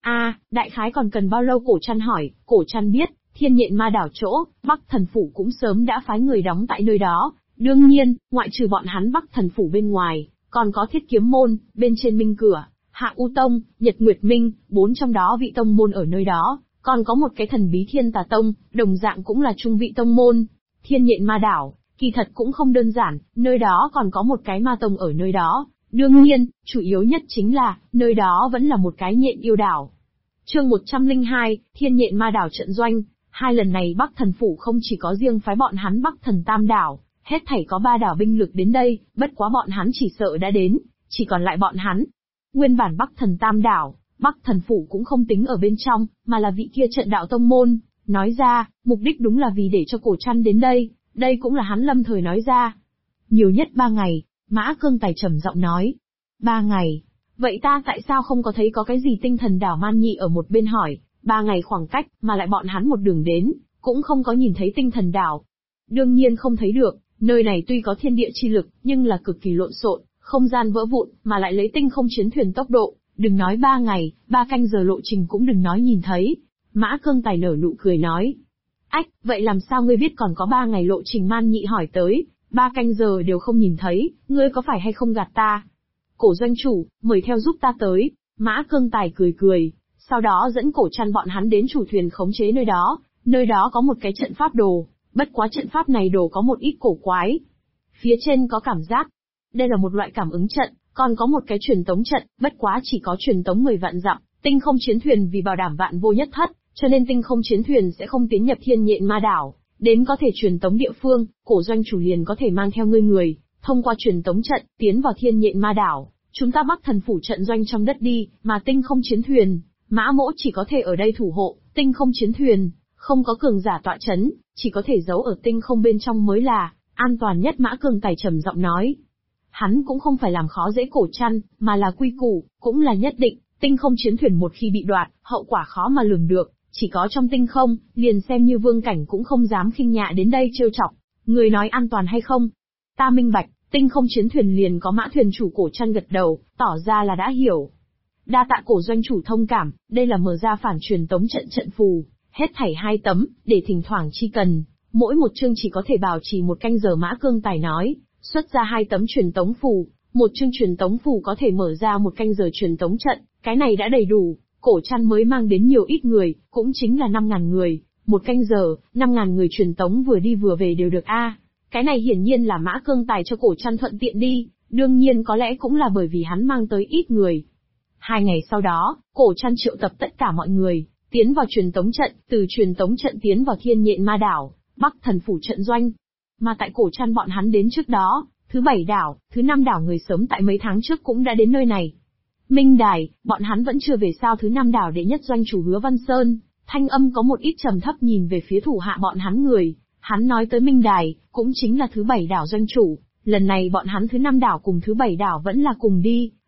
Đại khái còn cần bao lâu? Cổ chăn hỏi. Cổ chăn biết, Thiên Nhện Ma đảo chỗ, Bắc Thần phủ cũng sớm đã phái người đóng tại nơi đó, đương nhiên, ngoại trừ bọn hắn Bắc Thần phủ bên ngoài, còn có Thiết Kiếm môn, bên trên Minh cửa, Hạ U tông, Nhật Nguyệt Minh, 4 trong đó vị tông môn ở nơi đó, còn có một cái thần bí Thiên Tà tông, đồng dạng cũng là trung vị tông môn. Thiên Nhện Ma đảo, kỳ thật cũng không đơn giản, nơi đó còn có một cái ma tông ở nơi đó, đương nhiên, chủ yếu nhất chính là, nơi đó vẫn là một cái nhện yêu đảo. Chương 102, Thiên Nhện Ma đảo trận doanh. Hai lần này Bắc Thần phủ không chỉ có riêng phái bọn hắn Bắc Thần Tam đảo, hết thảy có 3 đảo binh lực đến đây, bất quá bọn hắn chỉ sợ đã đến, chỉ còn lại bọn hắn. Nguyên bản Bắc Thần Tam đảo, Bắc Thần phủ cũng không tính ở bên trong, mà là vị kia trận đạo tông môn, nói ra, mục đích đúng là vì để cho cổ chăn đến đây, đây cũng là hắn lâm thời nói ra. Nhiều nhất 3 ngày, Mã Cương Tài trầm giọng nói. 3 ngày? Vậy ta tại sao không có thấy có cái gì? Tinh Thần đảo Man Nhị ở một bên hỏi, 3 ngày khoảng cách, mà lại bọn hắn một đường đến, cũng không có nhìn thấy Tinh Thần đảo. Đương nhiên không thấy được, nơi này tuy có thiên địa chi lực, nhưng là cực kỳ lộn xộn, không gian vỡ vụn, mà lại lấy tinh không chiến thuyền tốc độ, đừng nói 3 ngày, 3 canh giờ lộ trình cũng đừng nói nhìn thấy. Mã Cương Tài nở nụ cười nói. Ách, vậy làm sao ngươi biết còn có 3 ngày lộ trình? Man Nhị hỏi tới, 3 canh giờ đều không nhìn thấy, ngươi có phải hay không gạt ta? Cổ doanh chủ, mời theo giúp ta tới. Mã Cương Tài cười, sau đó dẫn cổ chăn bọn hắn đến chủ thuyền khống chế nơi đó có một cái trận pháp đồ, bất quá trận pháp này đồ có một ít cổ quái. Phía trên có cảm giác, đây là một loại cảm ứng trận, còn có một cái truyền tống trận, bất quá chỉ có truyền tống 10 vạn dặm. Tinh không chiến thuyền vì bảo đảm vạn vô nhất thất, cho nên tinh không chiến thuyền sẽ không tiến nhập Thiên Nhện Ma đảo, đến có thể truyền tống địa phương, cổ doanh chủ liền có thể mang theo người, thông qua truyền tống trận, tiến vào Thiên Nhện Ma đảo. Chúng ta Bắc Thần phủ trận doanh trong đất đi, mà tinh không chiến thuyền, Mã mỗ chỉ có thể ở đây thủ hộ, tinh không chiến thuyền, không có cường giả tọa chấn, chỉ có thể giấu ở tinh không bên trong mới là an toàn nhất. Mã Cương Tài trầm giọng nói. Hắn cũng không phải làm khó dễ cổ chăn, mà là quy củ, cũng là nhất định, tinh không chiến thuyền một khi bị đoạt, hậu quả khó mà lường được, chỉ có trong tinh không, liền xem như vương cảnh cũng không dám khinh nhạ đến đây trêu chọc. Người nói an toàn hay không? Ta minh bạch. Tinh không chiến thuyền liền có Mã thuyền chủ. Cổ chăn gật đầu, tỏ ra là đã hiểu. Đa tạ cổ doanh chủ thông cảm, đây là mở ra phản truyền tống trận phù, hết thảy 2 tấm, để thỉnh thoảng chi cần, mỗi một chương chỉ có thể bảo trì 1 canh giờ. Mã Cương Tài nói, xuất ra 2 tấm truyền tống phù, một chương truyền tống phù có thể mở ra 1 canh giờ truyền tống trận, cái này đã đầy đủ. Cổ chăn mới mang đến nhiều ít người, cũng chính là 5.000 người, 1 canh giờ, 5.000 người truyền tống vừa đi vừa về đều được a. Cái này hiển nhiên là Mã Cương Tài cho cổ chăn thuận tiện đi, đương nhiên có lẽ cũng là bởi vì hắn mang tới ít người. 2 ngày sau đó, cổ chăn triệu tập tất cả mọi người, tiến vào truyền tống trận, từ truyền tống trận tiến vào Thiên Nhện Ma đảo, Bắc Thần phủ trận doanh. Mà tại cổ chăn bọn hắn đến trước đó, thứ 7 đảo, thứ 5 đảo người sớm tại mấy tháng trước cũng đã đến nơi này. Minh Đài, bọn hắn vẫn chưa về sao? Thứ 5 đảo đệ nhất doanh chủ Hứa Văn Sơn, thanh âm có một ít trầm thấp nhìn về phía thủ hạ bọn hắn người. Hắn nói tới Minh Đài, cũng chính là thứ 7 đảo doanh chủ, lần này bọn hắn thứ 5 đảo cùng thứ 7 đảo vẫn là cùng đi,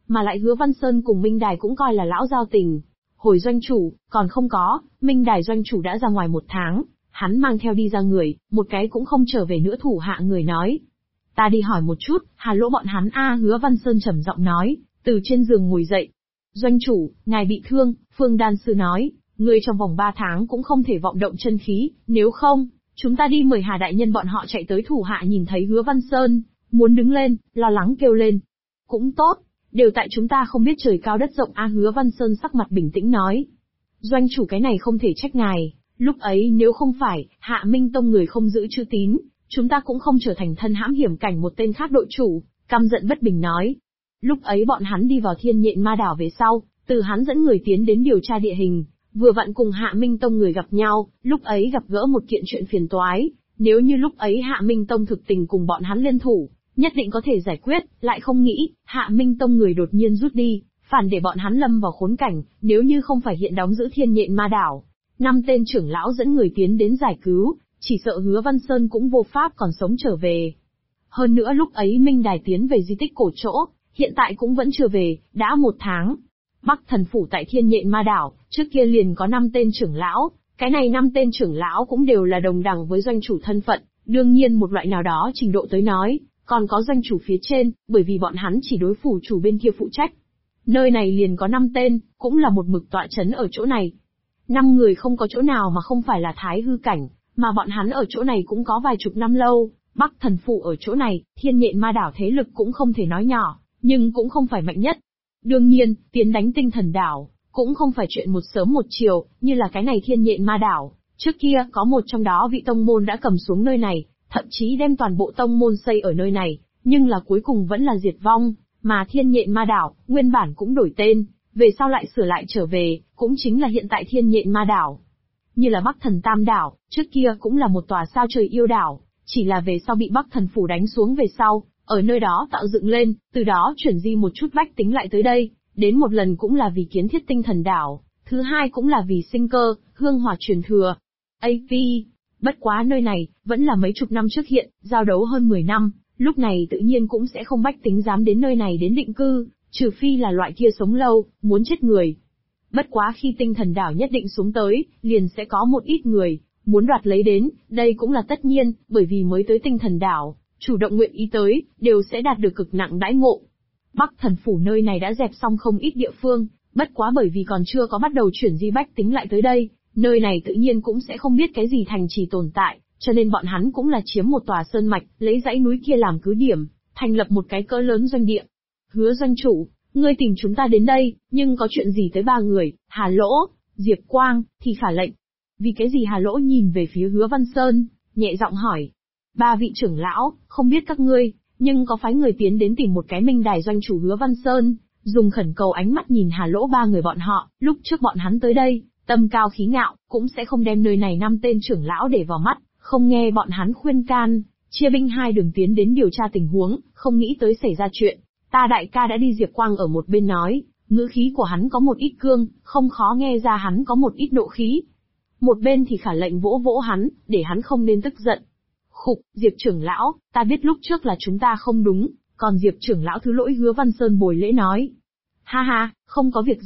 mà lại Hứa Văn Sơn cùng Minh Đài cũng coi là lão giao tình. Hồi doanh chủ, còn không có, Minh Đài doanh chủ đã ra ngoài 1 tháng, hắn mang theo đi ra người, một cái cũng không trở về nữa. Thủ hạ người nói. Ta đi hỏi một chút, Hà Lỗ bọn hắn Hứa Văn Sơn trầm giọng nói, từ trên giường ngồi dậy. Doanh chủ, ngài bị thương, Phương Đan Sư nói, người trong vòng 3 tháng cũng không thể vọng động chân khí, nếu không, chúng ta đi mời Hà đại nhân bọn họ chạy tới. Thủ hạ nhìn thấy Hứa Văn Sơn, muốn đứng lên, lo lắng kêu lên. Cũng tốt, đều tại chúng ta không biết trời cao đất rộng. Hứa Văn Sơn sắc mặt bình tĩnh nói. Doanh chủ, cái này không thể trách ngài, lúc ấy nếu không phải, Hạ Minh Tông người không giữ chữ tín, chúng ta cũng không trở thành thân hãm hiểm cảnh. Một tên khác đội chủ, căm giận bất bình nói. Lúc ấy bọn hắn đi vào Thiên Nhện Ma Đảo về sau, từ hắn dẫn người tiến đến điều tra địa hình, vừa vặn cùng Hạ Minh Tông người gặp nhau, lúc ấy gặp gỡ một kiện chuyện phiền toái, nếu như lúc ấy Hạ Minh Tông thực tình cùng bọn hắn liên thủ, nhất định có thể giải quyết, lại không nghĩ, Hạ Minh Tông người đột nhiên rút đi, phản để bọn hắn lâm vào khốn cảnh. Nếu như không phải hiện đóng giữ Thiên Nhện Ma Đảo, 5 tên trưởng lão dẫn người tiến đến giải cứu, chỉ sợ Hứa Văn Sơn cũng vô pháp còn sống trở về. Hơn nữa lúc ấy Minh Đài tiến về di tích cổ chỗ, hiện tại cũng vẫn chưa về, đã 1 tháng. Bắc Thần Phủ tại Thiên Nhện Ma Đảo, trước kia liền có 5 tên trưởng lão, cái này 5 tên trưởng lão cũng đều là đồng đẳng với doanh chủ thân phận, đương nhiên một loại nào đó trình độ tới nói, còn có doanh chủ phía trên, bởi vì bọn hắn chỉ đối phủ chủ bên kia phụ trách. Nơi này liền có 5 tên, cũng là một mực tọa chấn ở chỗ này. 5 người không có chỗ nào mà không phải là thái hư cảnh, mà bọn hắn ở chỗ này cũng có vài chục năm lâu. Bắc Thần Phủ ở chỗ này, Thiên Nhện Ma Đảo thế lực cũng không thể nói nhỏ, nhưng cũng không phải mạnh nhất. Đương nhiên, tiến đánh Tinh Thần Đảo, cũng không phải chuyện một sớm một chiều, như là cái này Thiên Nhện Ma Đảo. Trước kia, có một trong đó vị tông môn đã cầm xuống nơi này, thậm chí đem toàn bộ tông môn xây ở nơi này, nhưng là cuối cùng vẫn là diệt vong, mà Thiên Nhện Ma Đảo, nguyên bản cũng đổi tên, về sau lại sửa lại trở về, cũng chính là hiện tại Thiên Nhện Ma Đảo. Như là Bắc Thần Tam Đảo, trước kia cũng là một tòa sao trời yêu đảo, chỉ là về sau bị Bắc Thần Phủ đánh xuống về sau, ở nơi đó tạo dựng lên, từ đó chuyển di một chút bách tính lại tới đây, đến một lần cũng là vì kiến thiết Tinh Thần Đảo, thứ hai cũng là vì sinh cơ, hương hỏa truyền thừa. AV, bất quá nơi này, vẫn là mấy chục năm trước hiện, giao đấu hơn 10 năm, lúc này tự nhiên cũng sẽ không bách tính dám đến nơi này đến định cư, trừ phi là loại kia sống lâu, muốn chết người. Bất quá khi Tinh Thần Đảo nhất định xuống tới, liền sẽ có một ít người, muốn đoạt lấy đến, đây cũng là tất nhiên, bởi vì mới tới Tinh Thần Đảo, chủ động nguyện ý tới, đều sẽ đạt được cực nặng đãi ngộ. Bắc Thần Phủ nơi này đã dẹp xong không ít địa phương, bất quá bởi vì còn chưa có bắt đầu chuyển di bách tính lại tới đây, nơi này tự nhiên cũng sẽ không biết cái gì thành trì tồn tại, cho nên bọn hắn cũng là chiếm một tòa sơn mạch, lấy dãy núi kia làm cứ điểm, thành lập một cái cỡ lớn doanh địa. Hứa doanh chủ, ngươi tìm chúng ta đến đây, nhưng có chuyện gì tới 3 người, Hà Lỗ, Diệp Quang, thì khả lệnh. Vì cái gì? Hà Lỗ nhìn về phía Hứa Văn Sơn, nhẹ giọng hỏi. 3 vị trưởng lão, không biết các ngươi, nhưng có phái người tiến đến tìm một cái Minh Đài doanh chủ. Hứa Văn Sơn dùng khẩn cầu ánh mắt nhìn Hà Lỗ 3 người bọn họ, lúc trước bọn hắn tới đây, tâm cao khí ngạo, cũng sẽ không đem nơi này 5 tên trưởng lão để vào mắt, không nghe bọn hắn khuyên can, chia binh 2 đường tiến đến điều tra tình huống, không nghĩ tới xảy ra chuyện. Ta đại ca đã đi. Diệp Quang ở một bên nói, ngữ khí của hắn có một ít cương, không khó nghe ra hắn có một ít nộ khí. Một bên thì khả lệnh vỗ vỗ hắn, để hắn không nên tức giận. Khục, Diệp trưởng lão, ta biết lúc trước là chúng ta không đúng, còn Diệp trưởng lão thứ lỗi. Hứa Văn Sơn bồi lễ nói. Ha ha, không có việc